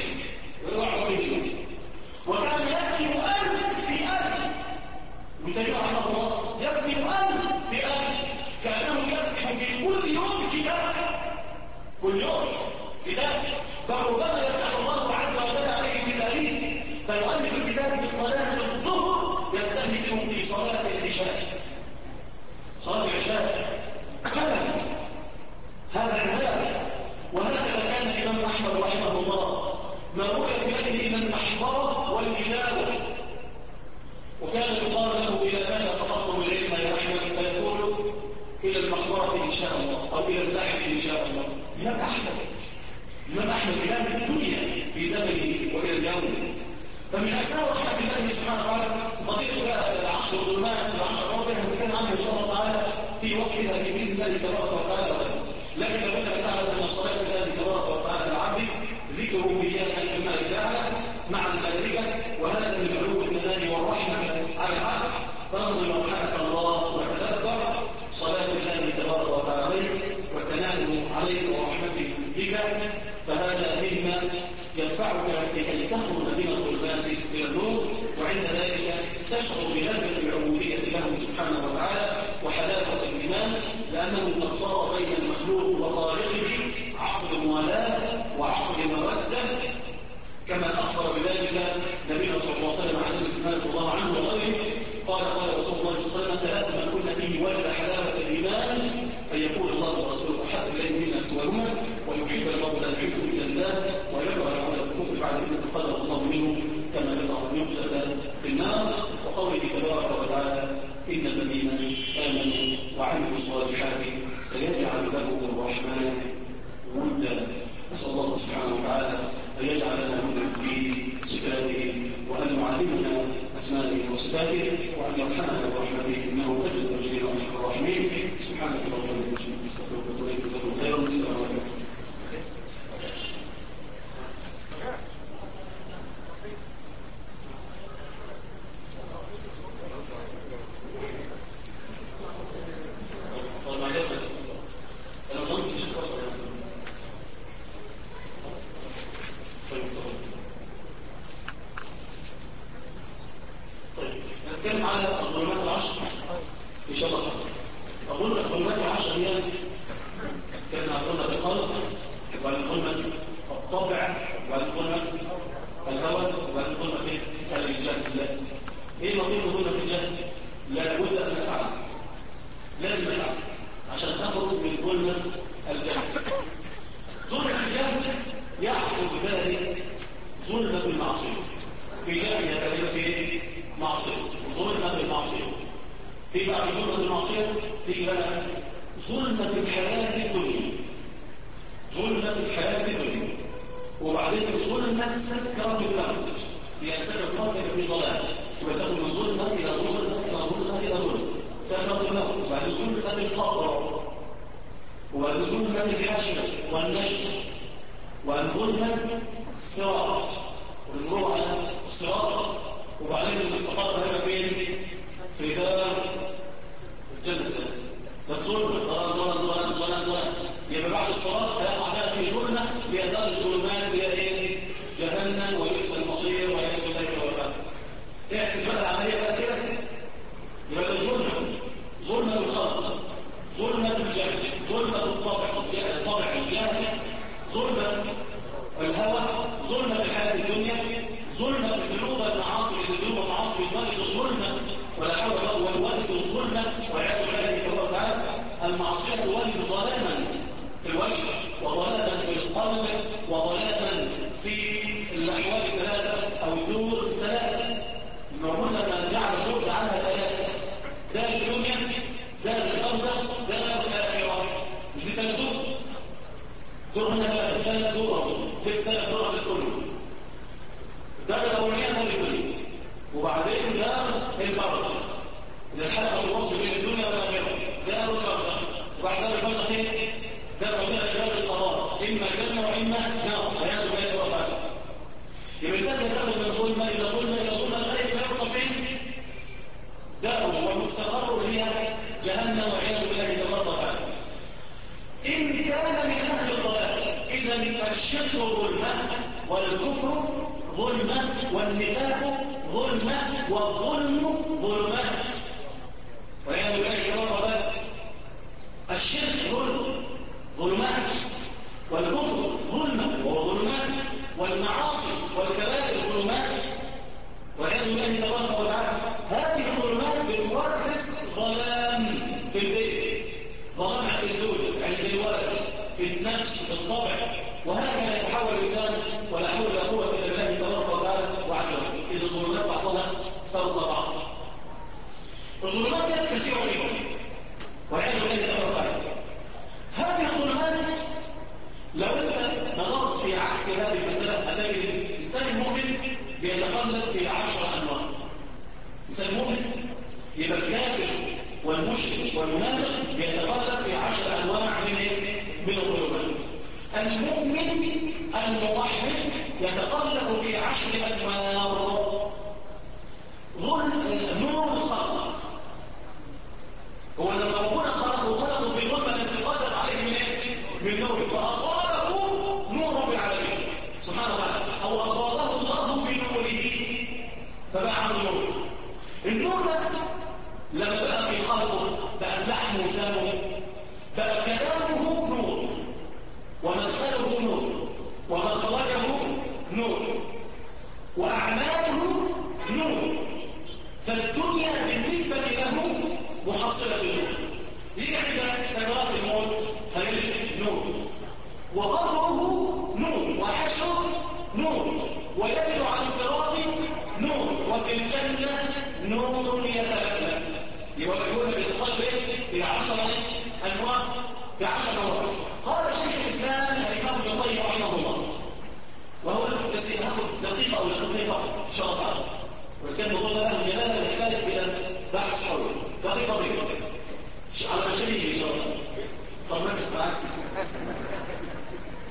وكان يبني ألف بألف. وتيميه رحمه الله يبني ألف بألف كانه يكتب في كل يوم كتاب. كل يوم كتاب. فربما يفتح الله عز وجل عليه بالتاريخ فيؤلف الكتاب بصلاه الظهر ينتهي في صلاه العشاء. صلاه العشاء هذا عباده. وهكذا كان الامام احمد رحمه الله مروي بيده الى المحبره والكتابه. وكان يقال له الى ماذا تطلب العلم يا احمد؟ فيقول الى المحبره ان شاء الله او الى البحث ان شاء الله. الامام احمد امام الدنيا في زمنه والى اليوم. فمن اسباب رحمه الله سبحانه وتعالى قضيه العشر الظلمات والعشر الرابع هنتكلم عنها ان شاء الله تعالى في وقتها في باذن الله تبارك وتعالى. لكن لابد ان تعلم ان الصلاه لله تبارك وتعالى العبد ذكره اياها كما تعالى مع الملائكه وهذا من علو الثناء والرحمه على العبد. فانظر رحمك الله وتدبر صلاه الله تبارك وتعالى وثناؤه عليك ورحمته بك. فهذا مما يدفعك لكي تخرج من الظلمات الى النور وعند ذلك تشعر بلذة العبودية له سبحانه وتعالى وحلاوة الإيمان لأنه قد صار بين المخلوق وخالقه عقد موالاة وعقد مودة كما أخبر بذلك نبينا صلى الله عليه وسلم عن أنس رضي الله عنه وغيره قال رسول الله صلى الله عليه وسلم ثلاث من كن فيه وجد حلاوة الإيمان أن يقول الله ورسوله أحب إليه مما سواهما ويحب المرء لا يحبه إلا الله ويكره العمل الكفر بعد إذن قدر الله منه كما يكره أن يفسد في النار. وقوله تبارك وتعالى إن الذين آمنوا وعملوا الصالحات سيجعل لهم الرحمن ودا. نسأل الله سبحانه وتعالى أن يجعلنا في صفاته وأن يعلمنا أسمائه وصفاته وأن يرحمنا الخلق، وبعدين ظلمة الطبع، وبعدين ظلمة الهوى، وبعدين ظلمة الجهل. ايه مطلوب ظلمة الجهل؟ لا بد ان نتعلم، لازم نتعلم عشان تخرج من ظلمة الجهل. ظلمة الجهل يعقب ذلك ظلمة المعصية. في جهل يتكلم في معصية، ظلمة المعصية. في بعد ظلمة المعصية تيجي بقى ظلمة الحياة الدنيا، ظلمة الحياة الدنيا، وبعدين ظلمة سكرة الموت. هي سكرة الموت في ظلام، وتأخذ من ظلمة إلى ظلمة إلى ظلمة إلى ظلمة، سكرة الموت، وبعدين ظلمة القبر، وبعدين ظلمة الحشر والنشر، وبعدين ظلمة الصراط والمرور على الصراط، وبعدين المستقر هيبقى فين؟ في دار الجنة. ده ظلم ظلم. يبقى بعد الصلاة هيقع بقى في ظلمة هي دار الظلمات، هي ايه؟ جهنم وبئس المصير والعياذ بالله والعياذ. اعكس بقى العملية بقى كده، يبقى ده ظلمة الخلق، ظلمة الجهل، ظلمة الطبع الجهل، ظلمة الهوى، ظلمة الحياة الدنيا، ظلمة الذنوب المعاصي، الذنوب المعاصي الوارث الظلمة ولا حول ولا قوة، والوارث الظلمة والعياذ بالله تبارك وتعالى. المعصية تولد ظلاما في الوجه، وظلاما في القلب، وظلاما في الأحوال الثلاثة أو الدور الثلاثة. المعمول لما جعل الدور عنها ثلاثة: دار الدنيا، دار البرزخ، دار الآخرة. مش دي ثلاث دور؟ دور هنا بقى ثلاث دور، ثلاث دور بتقولوا دار الأولياء دار الدنيا، وبعدين دار البرزخ اللي الحلقة الوصل بين الدنيا والآخرة، دار البرزخ، وبعد دار البرزخ ايه؟ دار القرار، إما جنة وإما نار والعياذ بالله تبارك وتعالى. يبقى الإنسان يتخذ من ظلمة إلى ظلمة إلى ظلمة لغاية ما يوصل فين؟ داره والمستقر هي جهنم والعياذ بالله تبارك وتعالى. إن كان من أهل الضلال إذا الشرك ظلمة، والكفر ظلمة، والنفاق ظلمة، والظلم ظلمات والعياذ بالله تبارك وتعالى. الشرك ظلمات، والكفر ظلمة وهو ظلمات، والمعاصي والكبائر ظلمات والعياذ بالله تبارك وتعالى. هذه الظلمات بتورث ظلام في البيت، ظلام عند الزوجة عند الولد، في النفس، في الطبع، وهكذا يتحول الإنسان ولا حول ولا قوة إلا بالله تبارك وتعالى وعز وجل. إذا الظلمات بعضها فوق بعض. الظلمات كثيرة جدا والعياذ بالله تبارك وتعالى. هذه الظلمات لو أنت نظرت في عكس هذه المسألة هتجد الإنسان المؤمن بيتقلب في 10 أنواع. الإنسان المؤمن يبقى الكافر والمشرك والمنافق بيتقلب في 10 أنواع من الظلمات. المؤمن الموحد يتقلب في 10 أنواع. نور الخلق، هو لما ربنا خلقه في ظلمة انتقادت عليه من ايه؟ من نور، فأصابه نور بالعالمين سبحانه وتعالى، أو أصابه الله بنوره فبقى عنده نور. النور ده لما بقى في خلقه بقى لحمه ودمه، بقى كلامه نور، ومدخله نور، ومخرجه نور، وأعماله نور. فالدنيا بالنسبة له محصلة النور. يجي عند سكرات الموت هيجد نور، وقبره نور، وحشره نور، ويجد عن الصراط نور، وفي الجنة نور يتلألأ. يبقى يقول بالقلب في 10 أنواع، في 10 أنواع. قال شيخ الإسلام الإمام ابن القيم رحمه الله، وهو هاخد دقيقة أو دقيقة إن شاء الله تعالى، وكان الموضوع ده له جلاله ويحتاج إلى بحث حول دقيقة على مشاريع إن شاء الله. طب ركز معاك.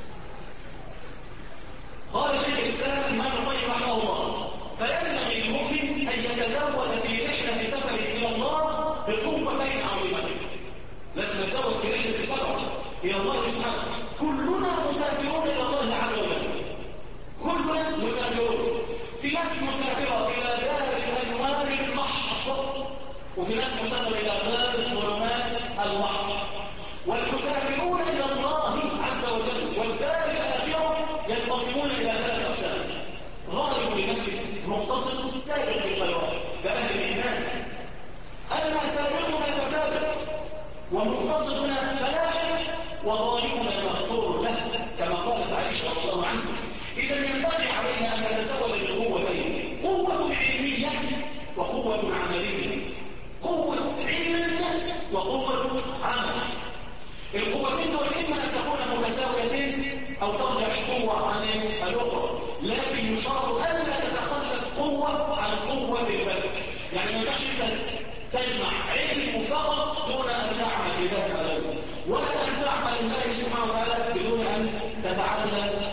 ظالمنا مغفور له كما قالت عائشة رضي الله عنها. إذا ينبغي علينا أن نتزود بقوتين، قوة علمية وقوة عملية. قوة علمية وقوة عملية. القوتين دول إما أن تكون متساويتين أو ترجع القوة عن الأخرى، لكن يشرط ألا تتخلف قوة عن قوة البدن. يعني ما ينفعش تجمع علم فقط دون أن تعمل لله تعالى، ولا أن تعمل لله سبحانه وتعالى بدون أن تتعلم